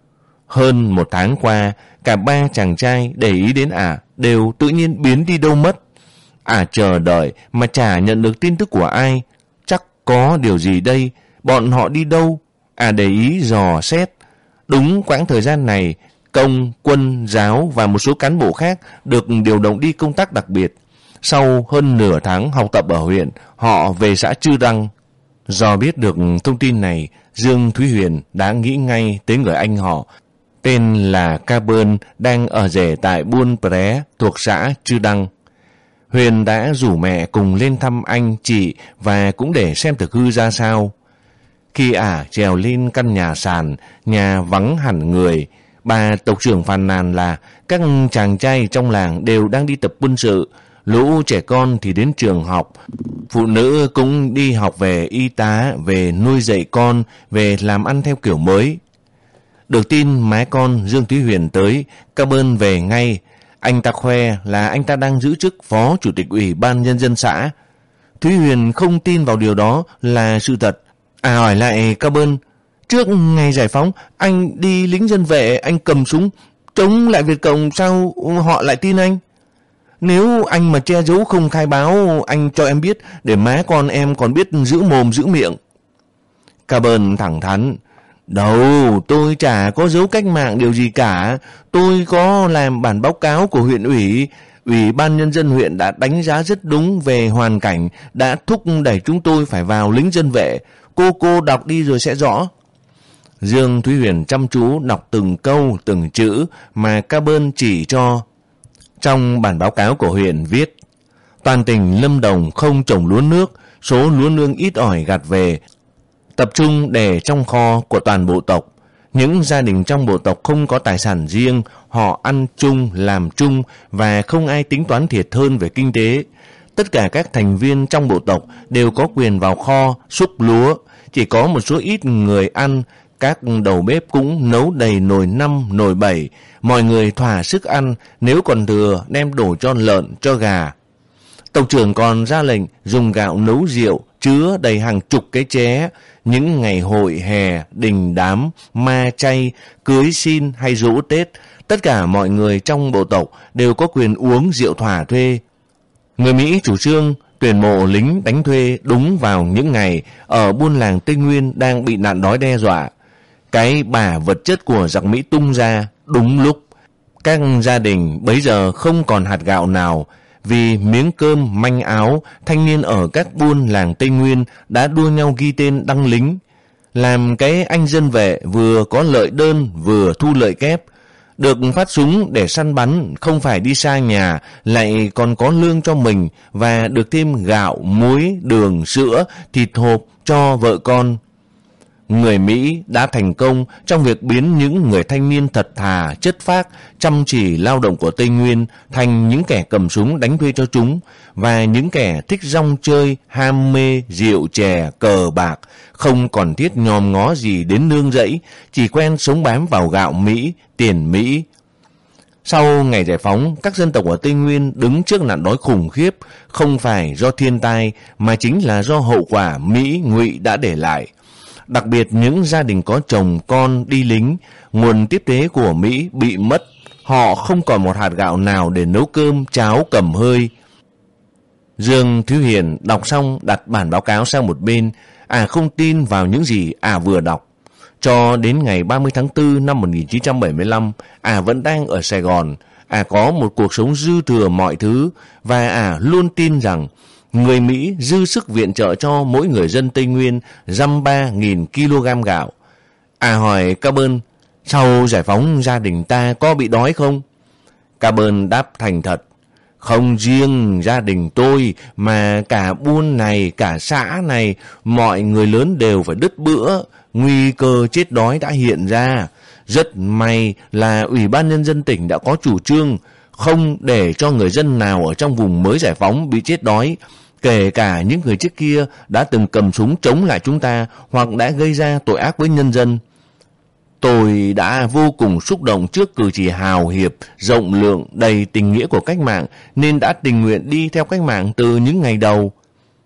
Speaker 1: Hơn một tháng qua, cả ba chàng trai để ý đến ả đều tự nhiên biến đi đâu mất. Ả chờ đợi mà chả nhận được tin tức của ai. Chắc có điều gì đây, bọn họ đi đâu? Ả để ý dò xét. Đúng quãng thời gian này, công, quân, giáo và một số cán bộ khác được điều động đi công tác đặc biệt. Sau hơn nửa tháng học tập ở huyện, họ về xã Chư Đăng. Do biết được thông tin này, Dương Thúy Huyền đã nghĩ ngay tới người anh họ, tên là Carbon, đang ở rể tại Buôn Pré thuộc xã Chư Đăng. Huyền đã rủ mẹ cùng lên thăm anh, chị và cũng để xem thực hư ra sao. Khi ả trèo lên căn nhà sàn, nhà vắng hẳn người, bà tộc trưởng phàn nàn là các chàng trai trong làng đều đang đi tập quân sự, lũ trẻ con thì đến trường học, phụ nữ cũng đi học về y tá, về nuôi dạy con, về làm ăn theo kiểu mới. Được tin má con Dương Thúy Huyền tới, cảm ơn về ngay. Anh ta khoe là anh ta đang giữ chức phó chủ tịch ủy ban nhân dân xã. Thúy Huyền không tin vào điều đó là sự thật. À hỏi lại cảm ơn, trước ngày giải phóng, anh đi lính dân vệ, anh cầm súng, chống lại Việt Cộng, sao họ lại tin anh? Nếu anh mà che giấu không khai báo, anh cho em biết, để má con em còn biết giữ mồm giữ miệng. Carbon thẳng thắn, đâu, tôi chả có giấu cách mạng điều gì cả. Tôi có làm bản báo cáo của huyện ủy. Ủy ban nhân dân huyện đã đánh giá rất đúng về hoàn cảnh, đã thúc đẩy chúng tôi phải vào lính dân vệ. Cô cô đọc đi rồi sẽ rõ. Dương Thúy Huyền chăm chú đọc từng câu, từng chữ mà Carbon chỉ cho. Trong bản báo cáo của huyện viết, toàn tỉnh Lâm Đồng không trồng lúa nước, số lúa nương ít ỏi gặt về, tập trung để trong kho của toàn bộ tộc. Những gia đình trong bộ tộc không có tài sản riêng, họ ăn chung, làm chung và không ai tính toán thiệt hơn về kinh tế. Tất cả các thành viên trong bộ tộc đều có quyền vào kho, xúc lúa, chỉ có một số ít người ăn. Các đầu bếp cũng nấu đầy nồi năm, nồi bảy, mọi người thỏa sức ăn, nếu còn thừa đem đổ cho lợn, cho gà. Tộc trưởng còn ra lệnh dùng gạo nấu rượu, chứa đầy hàng chục cái chén. Những ngày hội hè, đình đám, ma chay, cưới xin hay giỗ Tết, tất cả mọi người trong bộ tộc đều có quyền uống rượu thỏa thuê. Người Mỹ chủ trương tuyển mộ lính đánh thuê đúng vào những ngày ở buôn làng Tây Nguyên đang bị nạn đói đe dọa. Cái bả vật chất của giặc Mỹ tung ra đúng lúc. Các gia đình bấy giờ không còn hạt gạo nào. Vì miếng cơm, manh áo, thanh niên ở các buôn làng Tây Nguyên đã đua nhau ghi tên đăng lính. làm cái anh dân vệ vừa có lợi đơn vừa thu lợi kép. Được phát súng để săn bắn, không phải đi xa nhà, lại còn có lương cho mình và được thêm gạo, muối, đường, sữa, thịt hộp cho vợ con. Người Mỹ đã thành công trong việc biến những người thanh niên thật thà, chất phác, chăm chỉ lao động của Tây Nguyên thành những kẻ cầm súng đánh thuê cho chúng và những kẻ thích rong chơi, ham mê, rượu chè, cờ bạc, không còn thiết nhòm ngó gì đến nương rẫy, chỉ quen sống bám vào gạo Mỹ, tiền Mỹ. Sau ngày giải phóng, các dân tộc ở Tây Nguyên đứng trước nạn đói khủng khiếp, không phải do thiên tai mà chính là do hậu quả Mỹ Ngụy đã để lại. Đặc biệt những gia đình có chồng con đi lính, nguồn tiếp tế của Mỹ bị mất, họ không còn một hạt gạo nào để nấu cơm, cháo, cầm hơi. Dương Thúy Hiền đọc xong đặt bản báo cáo sang một bên, à không tin vào những gì à vừa đọc. Cho đến ngày ba mươi tháng tư năm một nghìn chín trăm bảy mươi lăm, à vẫn đang ở Sài Gòn, à có một cuộc sống dư thừa mọi thứ và à luôn tin rằng người Mỹ dư sức viện trợ cho mỗi người dân Tây Nguyên dăm ba nghìn kg gạo. À hỏi Carbon, sau giải phóng gia đình ta có bị đói không? Carbon đáp thành thật, không riêng gia đình tôi mà cả buôn này, cả xã này, mọi người lớn đều phải đứt bữa, nguy cơ chết đói đã hiện ra. Rất may là Ủy ban Nhân dân tỉnh đã có chủ trương không để cho người dân nào ở trong vùng mới giải phóng bị chết đói, kể cả những người trước kia đã từng cầm súng chống lại chúng ta hoặc đã gây ra tội ác với nhân dân. Tôi đã vô cùng xúc động trước cử chỉ hào hiệp, rộng lượng, đầy tình nghĩa của cách mạng nên đã tình nguyện đi theo cách mạng từ những ngày đầu.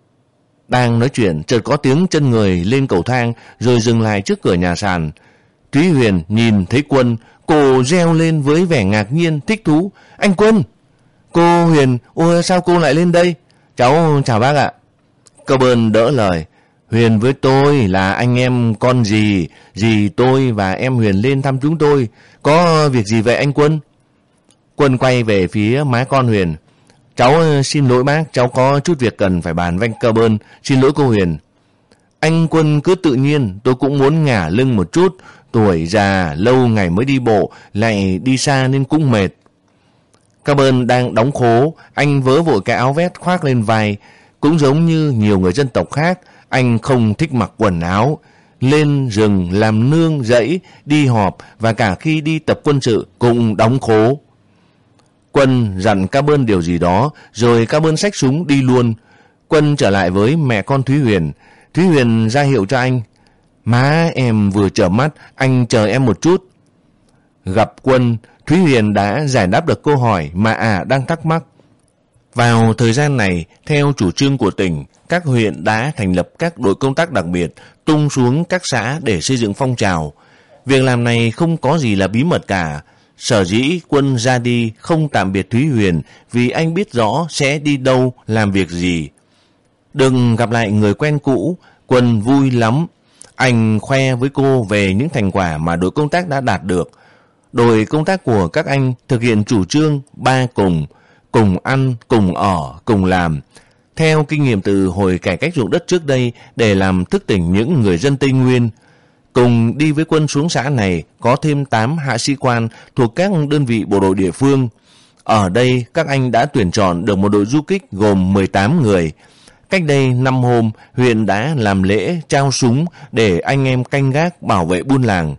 Speaker 1: Đang nói chuyện, chợt có tiếng chân người lên cầu thang rồi dừng lại trước cửa nhà sàn. Thúy Huyền nhìn thấy Quân, cô reo lên với vẻ ngạc nhiên, thích thú. Anh Quân! Cô Huyền, ôi sao cô lại lên đây? Cháu chào bác ạ. Carbon đỡ lời. Huyền với tôi là anh em con dì, dì tôi và em Huyền lên thăm chúng tôi. Có việc gì vậy anh Quân? Quân quay về phía má con Huyền. Cháu xin lỗi bác, cháu có chút việc cần phải bàn với anh Carbon. Xin lỗi cô Huyền. Anh Quân cứ tự nhiên, tôi cũng muốn ngả lưng một chút. Tuổi già, lâu ngày mới đi bộ, lại đi xa nên cũng mệt. Carbon đang đóng khố, anh vớ vội cái áo vest khoác lên vai. Cũng giống như nhiều người dân tộc khác, anh không thích mặc quần áo. Lên rừng, làm nương, rẫy, đi họp và cả khi đi tập quân sự cũng đóng khố. Quân dặn Carbon điều gì đó, rồi Carbon xách súng đi luôn. Quân trở lại với mẹ con Thúy Huyền. Thúy Huyền ra hiệu cho anh. Má em vừa chợp mắt, anh chờ em một chút. Gặp Quân, Thúy Huyền đã giải đáp được câu hỏi mà à đang thắc mắc. Vào thời gian này, theo chủ trương của tỉnh, các huyện đã thành lập các đội công tác đặc biệt tung xuống các xã để xây dựng phong trào. Việc làm này không có gì là bí mật cả. Sở dĩ Quân ra đi không tạm biệt Thúy Huyền vì anh biết rõ sẽ đi đâu, làm việc gì. Đừng gặp lại người quen cũ, Quân vui lắm. Anh khoe với cô về những thành quả mà đội công tác đã đạt được. Đội công tác của các anh thực hiện chủ trương ba cùng, cùng ăn, cùng ở, cùng làm. Theo kinh nghiệm từ hồi cải cách ruộng đất trước đây để làm thức tỉnh những người dân Tây Nguyên. Cùng đi với Quân xuống xã này có thêm tám hạ sĩ quan thuộc các đơn vị bộ đội địa phương. Ở đây các anh đã tuyển chọn được một đội du kích gồm mười tám người. Cách đây năm hôm, huyện đã làm lễ trao súng để anh em canh gác bảo vệ buôn làng.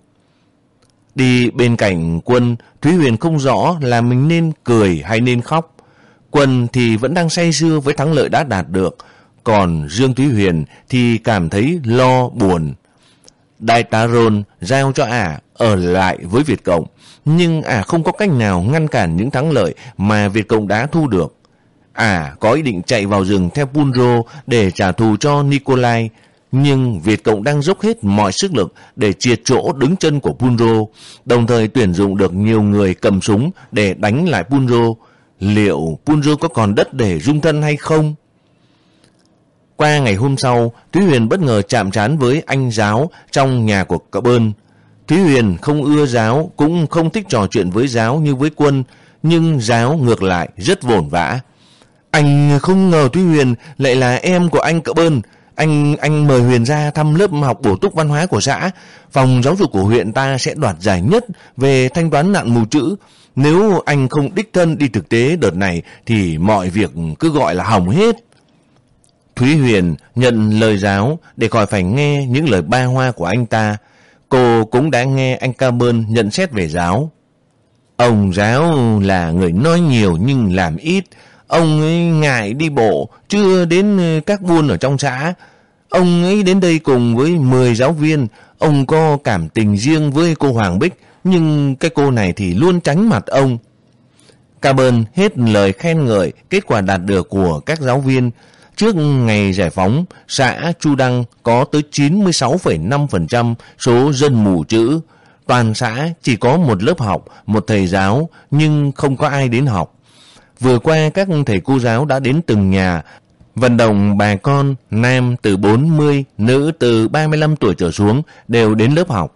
Speaker 1: Đi bên cạnh Quân, Thúy Huyền không rõ là mình nên cười hay nên khóc. Quân thì vẫn đang say sưa với thắng lợi đã đạt được, còn Dương Thúy Huyền thì cảm thấy lo buồn. Đại tá Rôn giao cho ả ở lại với Việt Cộng, nhưng ả không có cách nào ngăn cản những thắng lợi mà Việt Cộng đã thu được. Ả có ý định chạy vào rừng theo Punro để trả thù cho Nikolai, nhưng Việt Cộng đang dốc hết mọi sức lực để triệt chỗ đứng chân của Punro, đồng thời tuyển dụng được nhiều người cầm súng để đánh lại Punro. Liệu Punro có còn đất để dung thân hay không? Qua ngày hôm sau, Thúy Huyền bất ngờ chạm trán với anh Giáo trong nhà của Carbon. Thúy Huyền không ưa Giáo, cũng không thích trò chuyện với Giáo như với Quân, nhưng Giáo ngược lại rất vồn vã. Anh không ngờ Thúy Huyền lại là em của anh Carbon. Anh anh mời Huyền ra thăm lớp học bổ túc văn hóa của xã. Phòng giáo dục của huyện ta sẽ đoạt giải nhất về thanh toán nạn mù chữ. Nếu anh không đích thân đi thực tế đợt này thì mọi việc cứ gọi là hỏng hết. Thúy Huyền nhận lời giáo để khỏi phải nghe những lời ba hoa của anh ta. Cô cũng đã nghe anh Carbon nhận xét về giáo. Ông giáo là người nói nhiều nhưng làm ít. Ông ấy ngại đi bộ, chưa đến các buôn ở trong xã. Ông ấy đến đây cùng với mười giáo viên. Ông có cảm tình riêng với cô Hoàng Bích, nhưng cái cô này thì luôn tránh mặt ông. Carbon hết lời khen ngợi kết quả đạt được của các giáo viên. Trước ngày giải phóng, xã Chu Đăng có tới chín mươi sáu phẩy năm phần trăm số dân mù chữ. Toàn xã chỉ có một lớp học, một thầy giáo, nhưng không có ai đến học. Vừa qua các thầy cô giáo đã đến từng nhà, vận động bà con nam từ bốn mươi, nữ từ ba mươi lăm tuổi trở xuống đều đến lớp học.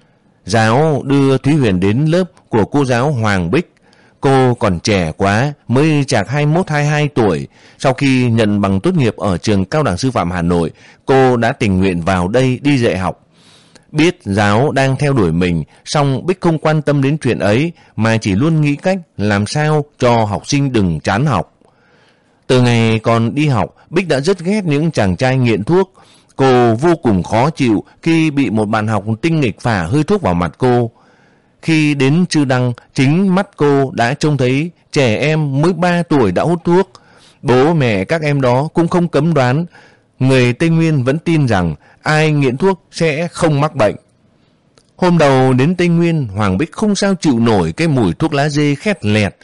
Speaker 1: Giáo đưa Thúy Huyền đến lớp của cô giáo Hoàng Bích. Cô còn trẻ quá, mới chạc hai mươi mốt hai mươi hai tuổi. Sau khi nhận bằng tốt nghiệp ở trường Cao đẳng Sư phạm Hà Nội, cô đã tình nguyện vào đây đi dạy học. Biết giáo đang theo đuổi mình, song Bích không quan tâm đến chuyện ấy, mà chỉ luôn nghĩ cách làm sao cho học sinh đừng chán học. Từ ngày còn đi học, Bích đã rất ghét những chàng trai nghiện thuốc. Cô vô cùng khó chịu khi bị một bạn học tinh nghịch phả hơi thuốc vào mặt cô. Khi đến Chư Đăng, chính mắt cô đã trông thấy trẻ em mới ba tuổi đã hút thuốc. Bố mẹ các em đó cũng không cấm đoán. Người Tây Nguyên vẫn tin rằng ai nghiện thuốc sẽ không mắc bệnh. Hôm đầu đến Tây Nguyên, Hoàng Bích không sao chịu nổi cái mùi thuốc lá dê khét lẹt.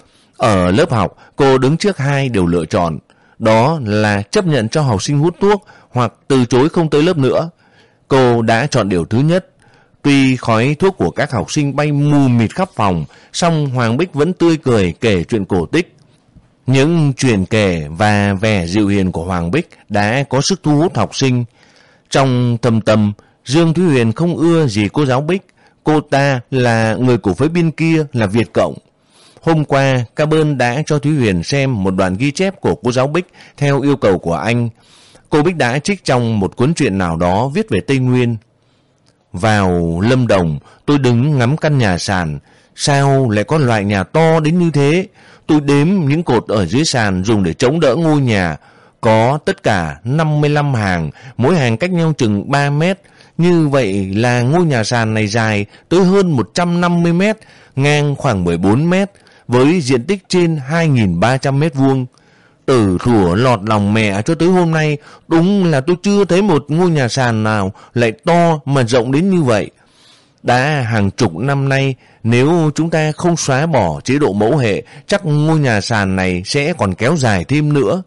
Speaker 1: Ở lớp học, cô đứng trước hai điều lựa chọn. Đó là chấp nhận cho học sinh hút thuốc hoặc từ chối không tới lớp nữa. Cô đã chọn điều thứ nhất. Tuy khói thuốc của các học sinh bay mù mịt khắp phòng, song Hoàng Bích vẫn tươi cười kể chuyện cổ tích. Những chuyện kể và vẻ dịu hiền của Hoàng Bích đã có sức thu hút học sinh. Trong thâm tâm, Dương Thúy Huyền không ưa gì cô giáo Bích. Cô ta là người của phía bên kia là Việt Cộng. Hôm qua, Carbon đã cho Thúy Huyền xem một đoạn ghi chép của cô giáo Bích theo yêu cầu của anh. Cô Bích đã trích trong một cuốn truyện nào đó viết về Tây Nguyên. Vào Lâm Đồng, tôi đứng ngắm căn nhà sàn. Sao lại có loại nhà to đến như thế? Tôi đếm những cột ở dưới sàn dùng để chống đỡ ngôi nhà. Có tất cả năm mươi lăm hàng, mỗi hàng cách nhau chừng ba mét. Như vậy là ngôi nhà sàn này dài tới hơn một trăm năm mươi mét, ngang khoảng mười bốn mét, với diện tích trên hai nghìn ba trăm mét vuông. Từ thuở lọt lòng mẹ cho tới hôm nay, đúng là tôi chưa thấy một ngôi nhà sàn nào lại to mà rộng đến như vậy. Đã hàng chục năm nay, nếu chúng ta không xóa bỏ chế độ mẫu hệ, chắc ngôi nhà sàn này sẽ còn kéo dài thêm nữa.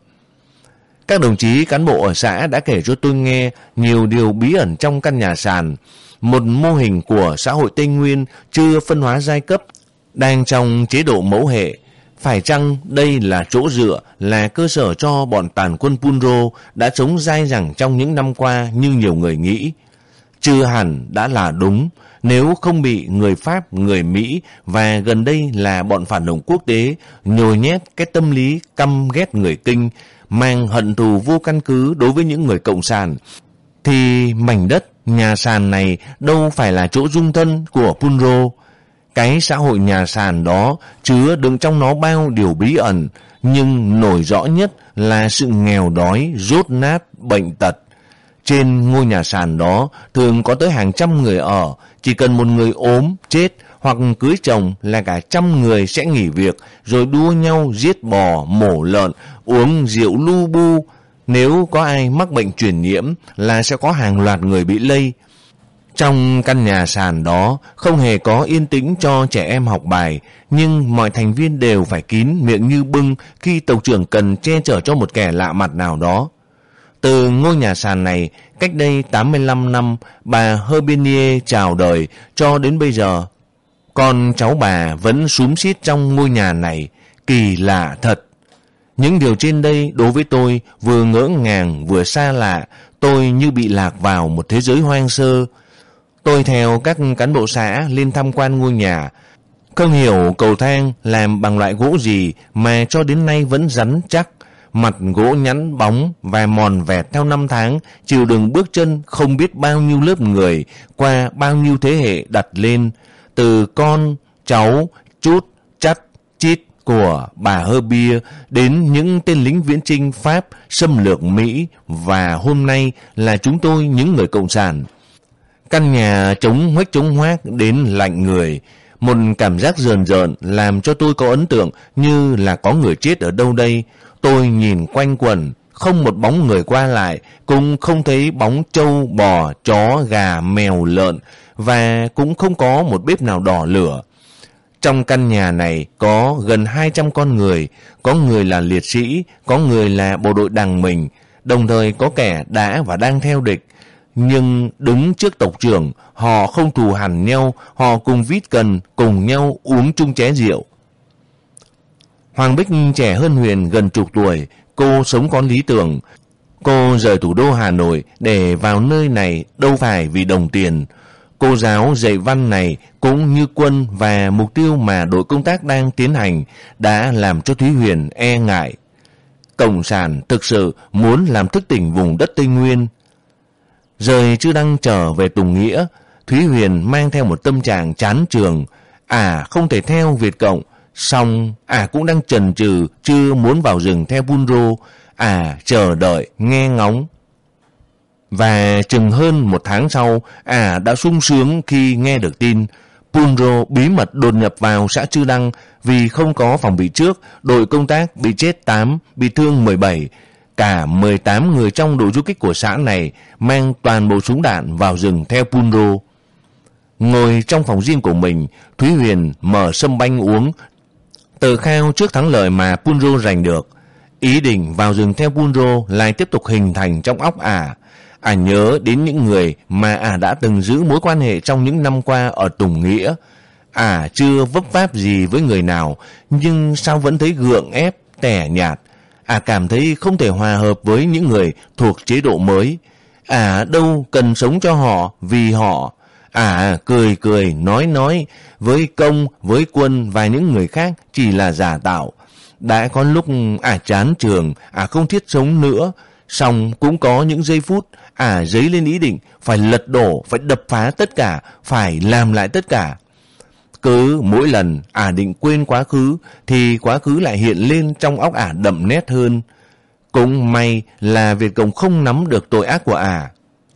Speaker 1: Các đồng chí cán bộ ở xã đã kể cho tôi nghe nhiều điều bí ẩn trong căn nhà sàn. Một mô hình của xã hội Tây Nguyên chưa phân hóa giai cấp, đang trong chế độ mẫu hệ. Phải chăng đây là chỗ dựa, là cơ sở cho bọn tàn quân Punro đã sống dai dẳng trong những năm qua như nhiều người nghĩ? Chưa hẳn đã là đúng, nếu không bị người Pháp, người Mỹ và gần đây là bọn phản động quốc tế nhồi nhét cái tâm lý căm ghét người Kinh, mang hận thù vô căn cứ đối với những người cộng sản, thì mảnh đất, nhà sàn này đâu phải là chỗ dung thân của Punro. Cái xã hội nhà sàn đó chứa đựng trong nó bao điều bí ẩn, nhưng nổi rõ nhất là sự nghèo đói, dốt nát, bệnh tật. Trên ngôi nhà sàn đó thường có tới hàng trăm người ở, chỉ cần một người ốm, chết hoặc cưới chồng là cả trăm người sẽ nghỉ việc, rồi đua nhau giết bò, mổ lợn, uống rượu lu bu. Nếu có ai mắc bệnh truyền nhiễm là sẽ có hàng loạt người bị lây. Trong căn nhà sàn đó không hề có yên tĩnh cho trẻ em học bài, nhưng mọi thành viên đều phải kín miệng như bưng khi tộc trưởng cần che chở cho một kẻ lạ mặt nào đó. Từ ngôi nhà sàn này, cách đây tám mươi lăm năm, bà Herbinie chào đời cho đến bây giờ. Con cháu bà vẫn súm xít trong ngôi nhà này, kỳ lạ thật. Những điều trên đây đối với tôi vừa ngỡ ngàng vừa xa lạ, tôi như bị lạc vào một thế giới hoang sơ. Tôi theo các cán bộ xã lên tham quan ngôi nhà. Không hiểu cầu thang làm bằng loại gỗ gì mà cho đến nay vẫn rắn chắc. mặt gỗ nhẵn bóng và mòn vẹt theo năm tháng, chịu đựng bước chân không biết bao nhiêu lớp người qua bao nhiêu thế hệ đặt lên, từ con, cháu, chút, chắt, chít của bà Herbie đến những tên lính viễn chinh Pháp xâm lược Mỹ, và hôm nay là chúng tôi những người cộng sản. Căn nhà trống huếch trống hoác đến lạnh người, một cảm giác rờn rợn làm cho tôi có ấn tượng như là có người chết ở đâu đây. Tôi nhìn quanh quẩn, không một bóng người qua lại, cũng không thấy bóng trâu, bò, chó, gà, mèo, lợn, và cũng không có một bếp nào đỏ lửa. Trong căn nhà này có gần hai trăm con người, có người là liệt sĩ, có người là bộ đội đằng mình, đồng thời có kẻ đã và đang theo địch. Nhưng đứng trước tộc trưởng, họ không thù hằn nhau, họ cùng vít cần, cùng nhau uống chung chén rượu. Hoàng Bích trẻ hơn Huyền gần chục tuổi, cô sống có lý tưởng. Cô rời thủ đô Hà Nội để vào nơi này đâu phải vì đồng tiền. Cô giáo dạy văn này cũng như Quân và mục tiêu mà đội công tác đang tiến hành đã làm cho Thúy Huyền e ngại. Cộng sản thực sự muốn làm thức tỉnh vùng đất Tây Nguyên. Rời Chư Đăng trở về Tùng Nghĩa, Thúy Huyền mang theo một tâm trạng chán trường. À không thể theo Việt Cộng, song à cũng đang chần chừ chưa muốn vào rừng theo Punro. À chờ đợi, nghe ngóng. Và chừng hơn một tháng sau, à đã sung sướng khi nghe được tin Punro bí mật đột nhập vào xã Chư Đăng. Vì không có phòng bị trước, đội công tác bị chết tám, bị thương mười bảy. Cả mười tám người trong đội du kích của xã này mang toàn bộ súng đạn vào rừng theo Punro. Ngồi trong phòng riêng của mình, Thúy Huyền mở sâm banh uống, tự khao trước thắng lợi mà Punro giành được. Ý định vào rừng theo Punro lại tiếp tục hình thành trong óc ả. Ả nhớ đến những người mà ả đã từng giữ mối quan hệ trong những năm qua ở Tùng Nghĩa. Ả chưa vấp váp gì với người nào, nhưng sao vẫn thấy gượng ép, tẻ nhạt. Ả cảm thấy không thể hòa hợp với những người thuộc chế độ mới. Ả đâu cần sống cho họ, vì họ. Ả cười cười, nói nói, với Công, với Quân và những người khác chỉ là giả tạo. Đã có lúc ả chán trường, ả không thiết sống nữa. Song cũng có những giây phút ả dấy lên ý định phải lật đổ, phải đập phá tất cả, phải làm lại tất cả. Cứ mỗi lần ả định quên quá khứ thì quá khứ lại hiện lên trong óc ả đậm nét hơn. Cũng may là Việt Cộng không nắm được tội ác của ả.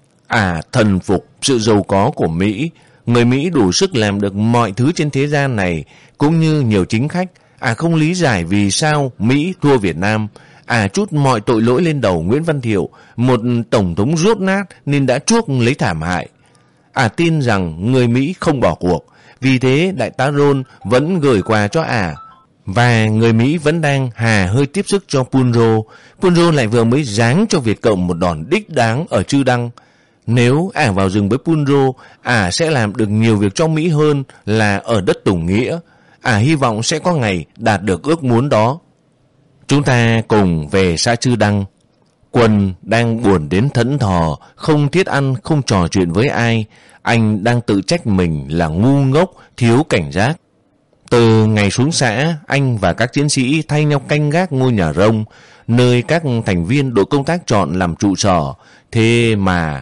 Speaker 1: Ả thần phục sự giàu có của Mỹ. Người Mỹ đủ sức làm được mọi thứ trên thế gian này, cũng như nhiều chính khách. Ả không lý giải vì sao Mỹ thua Việt Nam. Ả trút mọi tội lỗi lên đầu Nguyễn Văn Thiệu, một tổng thống rốt nát nên đã chuốc lấy thảm hại. Ả tin rằng người Mỹ không bỏ cuộc, vì thế đại tá Ron vẫn gửi quà cho ả. Và người Mỹ vẫn đang hà hơi tiếp sức cho Punro. Punro lại vừa mới giáng cho Việt Cộng một đòn đích đáng ở Chư Đăng. Nếu ả vào rừng với Punro, ả sẽ làm được nhiều việc cho Mỹ hơn là ở đất Tùng Nghĩa. Ả hy vọng sẽ có ngày đạt được ước muốn đó. Chúng ta cùng về xã Chư Đăng. Quân đang buồn đến thẫn thờ, không thiết ăn, không trò chuyện với ai. Anh đang tự trách mình là ngu ngốc, thiếu cảnh giác. Từ ngày xuống xã, anh và các chiến sĩ thay nhau canh gác ngôi nhà rông, nơi các thành viên đội công tác chọn làm trụ sở. Thế mà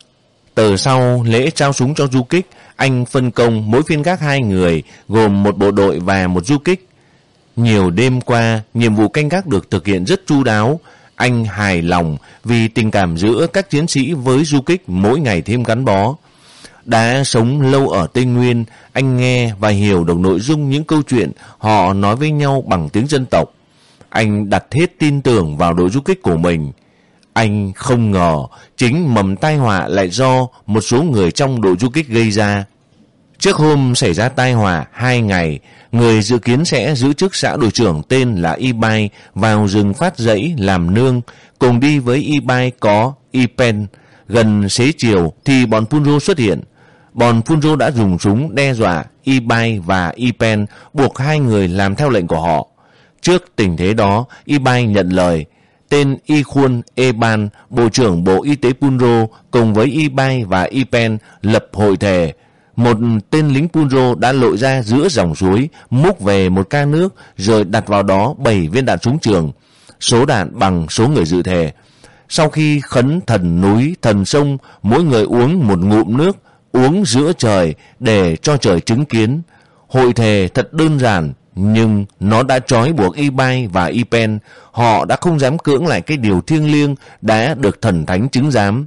Speaker 1: từ sau lễ trao súng cho du kích, anh phân công mỗi phiên gác hai người, gồm một bộ đội và một du kích. Nhiều đêm qua, nhiệm vụ canh gác được thực hiện rất chu đáo. Anh hài lòng vì tình cảm giữa các chiến sĩ với du kích mỗi ngày thêm gắn bó. Đã sống lâu ở Tây Nguyên, anh nghe và hiểu được nội dung những câu chuyện họ nói với nhau bằng tiếng dân tộc. Anh đặt hết tin tưởng vào đội du kích của mình. Anh không ngờ chính mầm tai họa lại do một số người trong đội du kích gây ra. Trước hôm xảy ra tai họa hai ngày, người dự kiến sẽ giữ chức xã đội trưởng tên là Ibai vào rừng phát dãy làm nương. Cùng đi với Ibai có Ipen. Gần xế chiều thì bọn Punro xuất hiện. Bọn Punro đã dùng súng đe dọa Ibai và Ipen, buộc hai người làm theo lệnh của họ. Trước tình thế đó, Ibai nhận lời. Tên Ikhuôn Eban, Bộ trưởng Bộ Y tế Punro, cùng với Ibai và Ipen lập hội thề. Một tên lính Punro đã lội ra giữa dòng suối, múc về một ca nước, rồi đặt vào đó bảy viên đạn súng trường. số đạn bằng số người dự thề. Sau khi khấn thần núi, thần sông, mỗi người uống một ngụm nước, uống giữa trời để cho trời chứng kiến. Hội thề thật đơn giản, nhưng nó đã trói buộc Ibai và Ipen. Họ đã không dám cưỡng lại cái điều thiêng liêng đã được thần thánh chứng giám.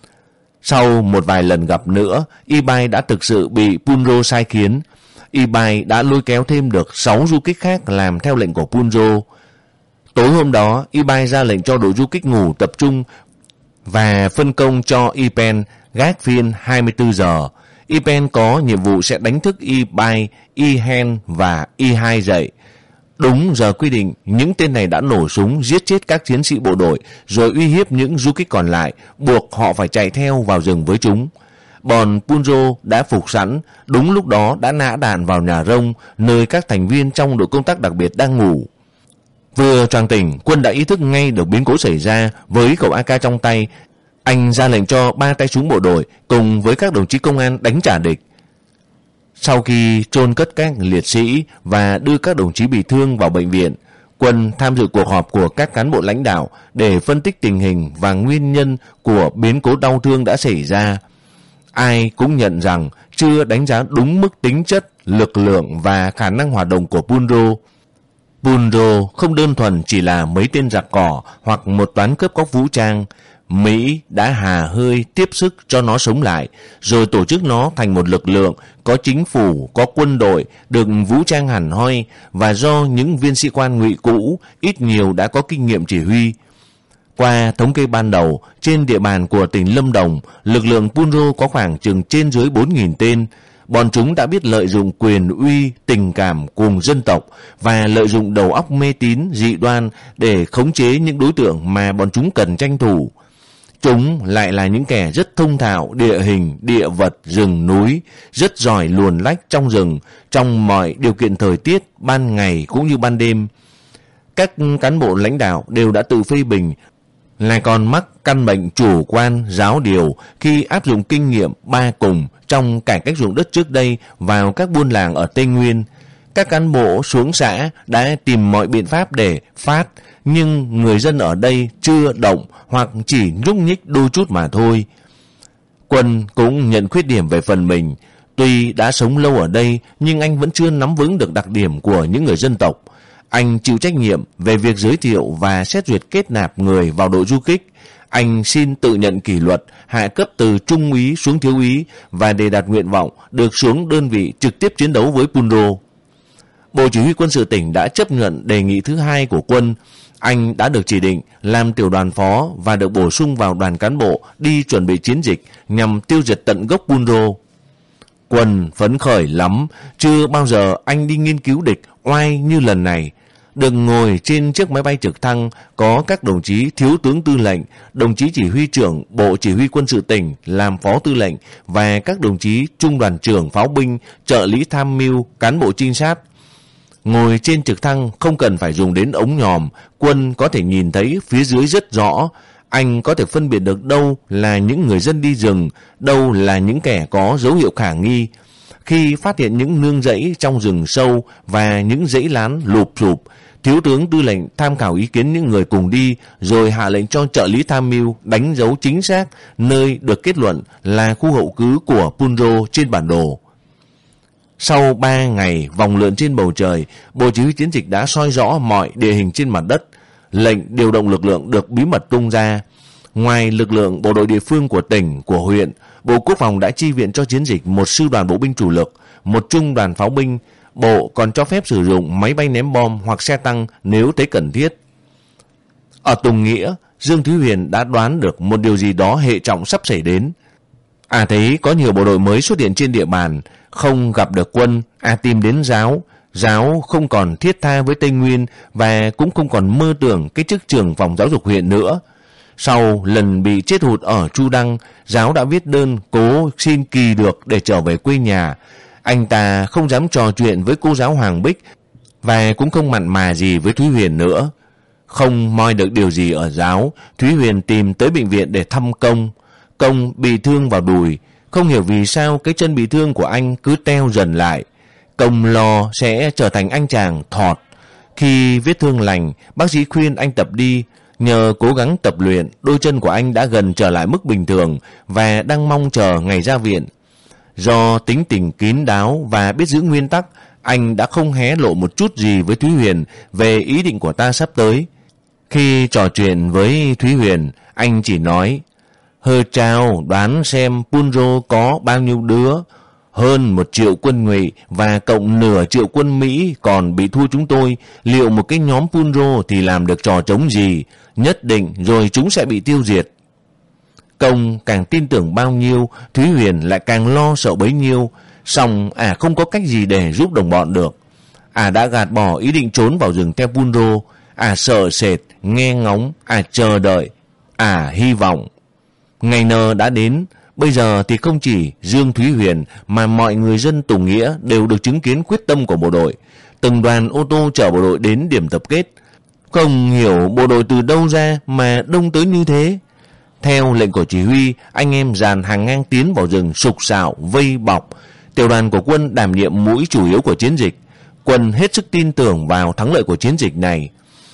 Speaker 1: Sau một vài lần gặp nữa, Ibai đã thực sự bị Punro sai khiến. Ibai đã lôi kéo thêm được sáu du kích khác làm theo lệnh của Punro. Tối hôm đó, Ibai ra lệnh cho đội du kích ngủ tập trung và phân công cho Ipen gác phiên hai mươi tư giờ. Ipen có nhiệm vụ sẽ đánh thức Ibai, Ihan và i hai dậy. Đúng giờ quy định, những tên này đã nổ súng giết chết các chiến sĩ bộ đội rồi uy hiếp những du kích còn lại, buộc họ phải chạy theo vào rừng với chúng. Bọn Punro đã phục sẵn, đúng lúc đó đã nã đạn vào nhà rông nơi các thành viên trong đội công tác đặc biệt đang ngủ. Vừa choàng tỉnh, Quân đã ý thức ngay được biến cố xảy ra. Với khẩu a ca trong tay, anh ra lệnh cho ba tay súng bộ đội cùng với các đồng chí công an đánh trả địch. Sau khi chôn cất các liệt sĩ và đưa các đồng chí bị thương vào bệnh viện, Quân tham dự cuộc họp của các cán bộ lãnh đạo để phân tích tình hình và nguyên nhân của biến cố đau thương đã xảy ra. Ai cũng nhận rằng chưa đánh giá đúng mức tính chất, lực lượng và khả năng hoạt động của Punro. Punro không đơn thuần chỉ là mấy tên giặc cỏ hoặc một toán cướp cóc vũ trang. Mỹ đã hà hơi tiếp sức cho nó sống lại, rồi tổ chức nó thành một lực lượng có chính phủ, có quân đội, được vũ trang hẳn hoi và do những viên sĩ quan ngụy cũ ít nhiều đã có kinh nghiệm chỉ huy. Qua thống kê ban đầu, trên địa bàn của tỉnh Lâm Đồng, lực lượng Punro có khoảng chừng trên dưới bốn nghìn tên. Bọn chúng đã biết lợi dụng quyền uy, tình cảm cùng dân tộc và lợi dụng đầu óc mê tín, dị đoan để khống chế những đối tượng mà bọn chúng cần tranh thủ. Chúng lại là những kẻ rất thông thạo địa hình, địa vật, rừng núi, rất giỏi luồn lách trong rừng, trong mọi điều kiện thời tiết, ban ngày cũng như ban đêm. Các cán bộ lãnh đạo đều đã tự phê bình, lại còn mắc căn bệnh chủ quan, giáo điều khi áp dụng kinh nghiệm ba cùng trong cải cách ruộng đất trước đây vào các buôn làng ở Tây Nguyên. Các cán bộ xuống xã đã tìm mọi biện pháp để phát, nhưng người dân ở đây chưa động hoặc chỉ nhúc nhích đôi chút mà thôi. Quân cũng nhận khuyết điểm về phần mình. Tuy đã sống lâu ở đây, nhưng anh vẫn chưa nắm vững được đặc điểm của những người dân tộc. Anh chịu trách nhiệm về việc giới thiệu và xét duyệt kết nạp người vào đội du kích. Anh xin tự nhận kỷ luật, hạ cấp từ trung úy xuống thiếu úy và đề đạt nguyện vọng được xuống đơn vị trực tiếp chiến đấu với Punro. Bộ Chỉ huy Quân sự tỉnh đã chấp nhận đề nghị thứ hai của Quân. Anh đã được chỉ định làm tiểu đoàn phó và được bổ sung vào đoàn cán bộ đi chuẩn bị chiến dịch nhằm tiêu diệt tận gốc Punro. Quân phấn khởi lắm, chưa bao giờ anh đi nghiên cứu địch oai như lần này. Được ngồi trên chiếc máy bay trực thăng có các đồng chí thiếu tướng tư lệnh, đồng chí chỉ huy trưởng Bộ Chỉ huy Quân sự tỉnh làm phó tư lệnh và các đồng chí trung đoàn trưởng pháo binh, trợ lý tham mưu, cán bộ trinh sát. Ngồi trên trực thăng không cần phải dùng đến ống nhòm, Quân có thể nhìn thấy phía dưới rất rõ. Anh có thể phân biệt được đâu là những người dân đi rừng, đâu là những kẻ có dấu hiệu khả nghi. Khi phát hiện những nương rẫy trong rừng sâu và những dãy lán lụp xụp, thiếu tướng tư lệnh tham khảo ý kiến những người cùng đi, rồi hạ lệnh cho trợ lý tham mưu đánh dấu chính xác nơi được kết luận là khu hậu cứ của Punro trên bản đồ. Sau ba ngày vòng lượn trên bầu trời, Bộ Chỉ huy chiến dịch đã soi rõ mọi địa hình trên mặt đất. Lệnh điều động lực lượng được bí mật tung ra. Ngoài lực lượng bộ đội địa phương của tỉnh, của huyện, Bộ Quốc phòng đã chi viện cho chiến dịch một sư đoàn bộ binh chủ lực, một trung đoàn pháo binh. Bộ còn cho phép sử dụng máy bay ném bom hoặc xe tăng nếu thấy cần thiết. Ở Tùng Nghĩa, Dương Thúy Huyền đã đoán được một điều gì đó hệ trọng sắp xảy đến. À thấy có nhiều bộ đội mới xuất hiện trên địa bàn, không gặp được Quân, à tìm đến Giáo. Giáo không còn thiết tha với Tây Nguyên và cũng không còn mơ tưởng cái chức trưởng phòng giáo dục huyện nữa. Sau lần bị chết hụt ở Chu Đăng, Giáo đã viết đơn cố xin kỳ được để trở về quê nhà. Anh ta không dám trò chuyện với cô giáo Hoàng Bích và cũng không mặn mà gì với Thúy Huyền nữa. Không moi được điều gì ở Giáo, Thúy Huyền tìm tới bệnh viện để thăm Công. Công bị thương vào đùi, không hiểu vì sao cái chân bị thương của anh cứ teo dần lại. Công lo sẽ trở thành anh chàng thọt. Khi vết thương lành, bác sĩ khuyên anh tập đi. Nhờ cố gắng tập luyện, đôi chân của anh đã gần trở lại mức bình thường và đang mong chờ ngày ra viện. Do tính tình kín đáo và biết giữ nguyên tắc, anh đã không hé lộ một chút gì với Thúy Huyền về ý định của ta sắp tới. Khi trò chuyện với Thúy Huyền, anh chỉ nói: Hơ Trao đoán xem Punro có bao nhiêu đứa? Hơn một triệu quân Ngụy và cộng nửa triệu quân Mỹ còn bị thua chúng tôi. Liệu một cái nhóm Punro thì làm được trò trống gì? Nhất định rồi chúng sẽ bị tiêu diệt. Công càng tin tưởng bao nhiêu, Thúy Huyền lại càng lo sợ bấy nhiêu. Song à không có cách gì để giúp đồng bọn được. À đã gạt bỏ ý định trốn vào rừng theo Punro. À sợ sệt, nghe ngóng, à chờ đợi, à hy vọng. Ngày nờ đã đến. Bây giờ thì không chỉ Dương Thúy Huyền mà mọi người dân Tùng Nghĩa đều được chứng kiến quyết tâm của bộ đội. Từng đoàn ô tô chở bộ đội đến điểm tập kết. Không hiểu bộ đội từ đâu ra mà đông tới như thế. Theo lệnh của chỉ huy, anh em dàn hàng ngang tiến vào rừng sục sạo, vây bọc. Tiểu đoàn của quân đảm nhiệm mũi chủ yếu của chiến dịch. Quân hết sức tin tưởng vào thắng lợi của chiến dịch này.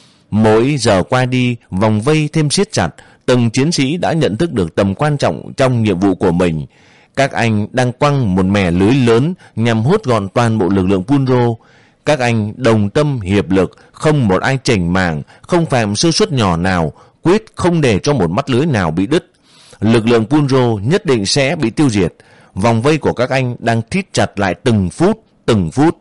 Speaker 1: Mỗi giờ qua đi, vòng vây thêm siết chặt. Từng chiến sĩ đã nhận thức được tầm quan trọng trong nhiệm vụ của mình. Các anh đang quăng một mẻ lưới lớn nhằm hút gọn toàn bộ lực lượng Punro. Các anh đồng tâm hiệp lực, không một ai chểnh mảng, không phạm sơ suất nhỏ nào, quyết không để cho một mắt lưới nào bị đứt. Lực lượng Punro nhất định sẽ bị tiêu diệt. Vòng vây của các anh đang thít chặt lại từng phút, từng phút.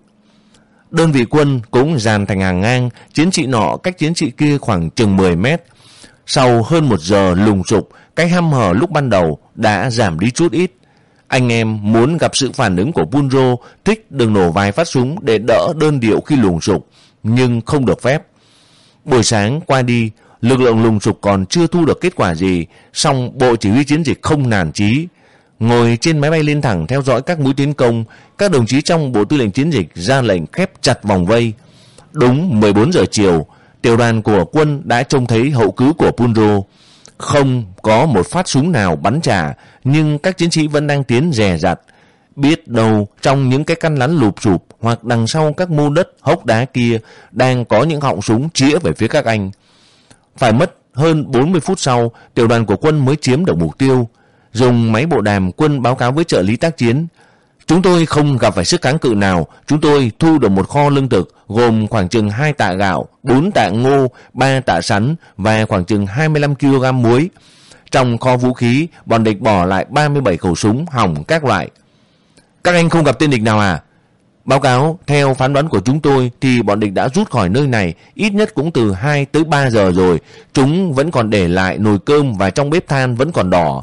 Speaker 1: Đơn vị quân cũng dàn thành hàng ngang, chiến sĩ nọ cách chiến sĩ kia khoảng chừng mười mét. Sau hơn một giờ lùng sục, cái hăm hở lúc ban đầu đã giảm đi chút ít. Anh em muốn gặp sự phản ứng của Punro, thích đừng nổ vài phát súng để đỡ đơn điệu khi lùng sục, nhưng không được phép. Buổi sáng qua đi, lực lượng lùng sục còn chưa thu được kết quả gì, song bộ chỉ huy chiến dịch không nản chí. Ngồi trên máy bay lên thẳng theo dõi các mũi tiến công, các đồng chí trong bộ tư lệnh chiến dịch ra lệnh khép chặt vòng vây. Đúng mười bốn giờ chiều, tiểu đoàn của quân đã trông thấy hậu cứu của Punro. Không có một phát súng nào bắn trả, nhưng các chiến sĩ vẫn đang tiến dè dặt. Biết đâu trong những cái căn lán lụp sụp hoặc đằng sau các mô đất hốc đá kia đang có những họng súng chĩa về phía các anh. Phải mất hơn bốn mươi phút sau, tiểu đoàn của quân mới chiếm được mục tiêu. Dùng máy bộ đàm, quân báo cáo với trợ lý tác chiến: Chúng tôi không gặp phải sức kháng cự nào. Chúng tôi thu được một kho lương thực gồm khoảng chừng hai tạ gạo, bốn tạ ngô, ba tạ sắn và khoảng chừng hai mươi lăm ki lô gam muối. Trong kho vũ khí, bọn địch bỏ lại ba mươi bảy khẩu súng hỏng các loại. Các anh không gặp tên địch nào à? Báo cáo, theo phán đoán của chúng tôi thì bọn địch đã rút khỏi nơi này ít nhất cũng từ hai tới ba giờ rồi. Chúng vẫn còn để lại nồi cơm và trong bếp than vẫn còn đỏ.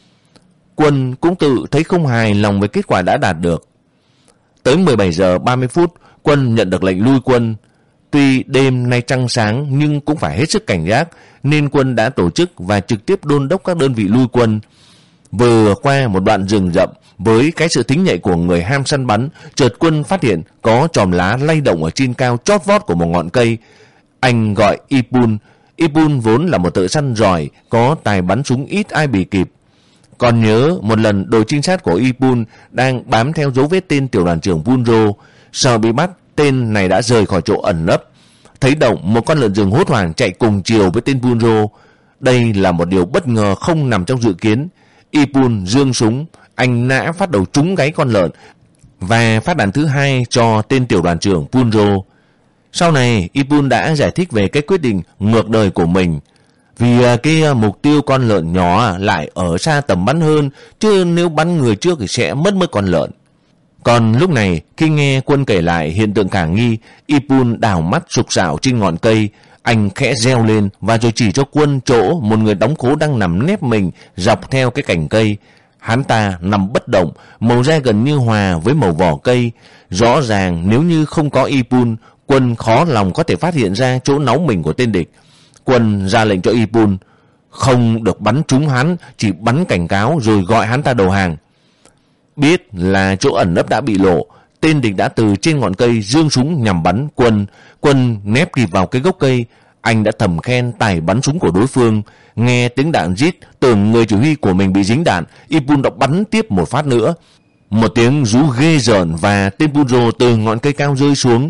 Speaker 1: Quân cũng tự thấy không hài lòng với kết quả đã đạt được. Tới mười bảy giờ ba mươi phút, quân nhận được lệnh lui quân. Tuy đêm nay trăng sáng nhưng cũng phải hết sức cảnh giác, nên quân đã tổ chức và trực tiếp đôn đốc các đơn vị lui quân. Vừa qua một đoạn rừng rậm, với cái sự thính nhạy của người ham săn bắn, chợt quân phát hiện có chòm lá lay động ở trên cao chót vót của một ngọn cây. Anh gọi Ipun. Ipun vốn là một thợ săn giỏi, có tài bắn súng ít ai bị kịp. Còn nhớ một lần đội trinh sát của Ipun đang bám theo dấu vết tên tiểu đoàn trưởng Punro. Sợ bị bắt, tên này đã rời khỏi chỗ ẩn nấp. Thấy động, một con lợn rừng hốt hoảng chạy cùng chiều với tên Punro. Đây là một điều bất ngờ không nằm trong dự kiến. Ipun giương súng, anh nã phát đầu trúng gáy con lợn và phát đạn thứ hai cho tên tiểu đoàn trưởng Punro. Sau này, Ipun đã giải thích về cái quyết định ngược đời của mình. Vì cái mục tiêu con lợn nhỏ lại ở xa tầm bắn hơn, chứ nếu bắn người trước thì sẽ mất mất con lợn. Còn lúc này, khi nghe quân kể lại hiện tượng khả nghi, Ipun đảo mắt sục sạo trên ngọn cây. Anh khẽ reo lên và rồi chỉ cho quân chỗ một người đóng khố đang nằm nép mình dọc theo cái cành cây. Hắn ta nằm bất động, màu da gần như hòa với màu vỏ cây. Rõ ràng nếu như không có Ipun, quân khó lòng có thể phát hiện ra chỗ náu mình của tên địch. Quân ra lệnh cho Ipun: Không được bắn trúng hắn, chỉ bắn cảnh cáo rồi gọi hắn ta đầu hàng. Biết là chỗ ẩn nấp đã bị lộ, tên địch đã từ trên ngọn cây giương súng nhằm bắn quân. Quân nép kịp vào cái gốc cây. Anh đã thầm khen tài bắn súng của đối phương. Nghe tiếng đạn rít, tưởng người chỉ huy của mình bị dính đạn, Ipun đã bắn tiếp một phát nữa. Một tiếng rú ghê rợn và tên Punro từ ngọn cây cao rơi xuống.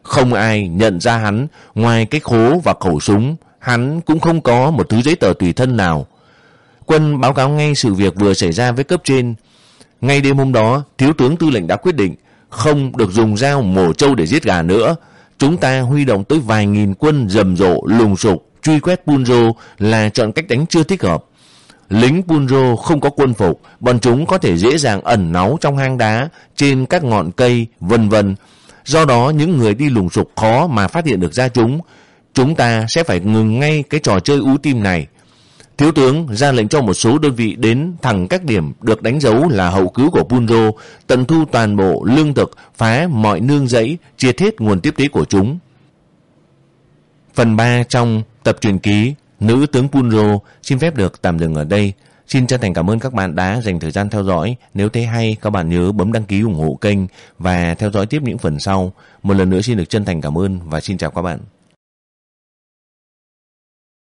Speaker 1: Không ai nhận ra hắn, ngoài cái khố và khẩu súng, hắn cũng không có một thứ giấy tờ tùy thân nào. Quân báo cáo ngay sự việc vừa xảy ra với cấp trên. Ngay đêm hôm đó, thiếu tướng tư lệnh đã quyết định không được dùng dao mổ trâu để giết gà nữa. Chúng ta huy động tới vài nghìn quân rầm rộ, lùng sục, truy quét Punro là chọn cách đánh chưa thích hợp. Lính Punro không có quân phục, bọn chúng có thể dễ dàng ẩn náu trong hang đá, trên các ngọn cây, vân vân. Do đó những người đi lùng sục khó mà phát hiện được ra chúng. Chúng ta sẽ phải ngừng ngay cái trò chơi ú tim này. Thiếu tướng ra lệnh cho một số đơn vị đến thẳng các điểm được đánh dấu là hậu cứ của Punro, tận thu toàn bộ lương thực, phá mọi nương rẫy, triệt hết nguồn tiếp tế của chúng. Phần ba trong tập truyện ký Nữ tướng Punro xin phép được tạm dừng ở đây. Xin chân thành cảm ơn các bạn đã dành thời gian theo dõi. Nếu thấy hay, các bạn nhớ bấm đăng ký ủng hộ kênh và theo dõi tiếp những phần sau. Một lần nữa xin được chân thành cảm ơn và xin chào các bạn.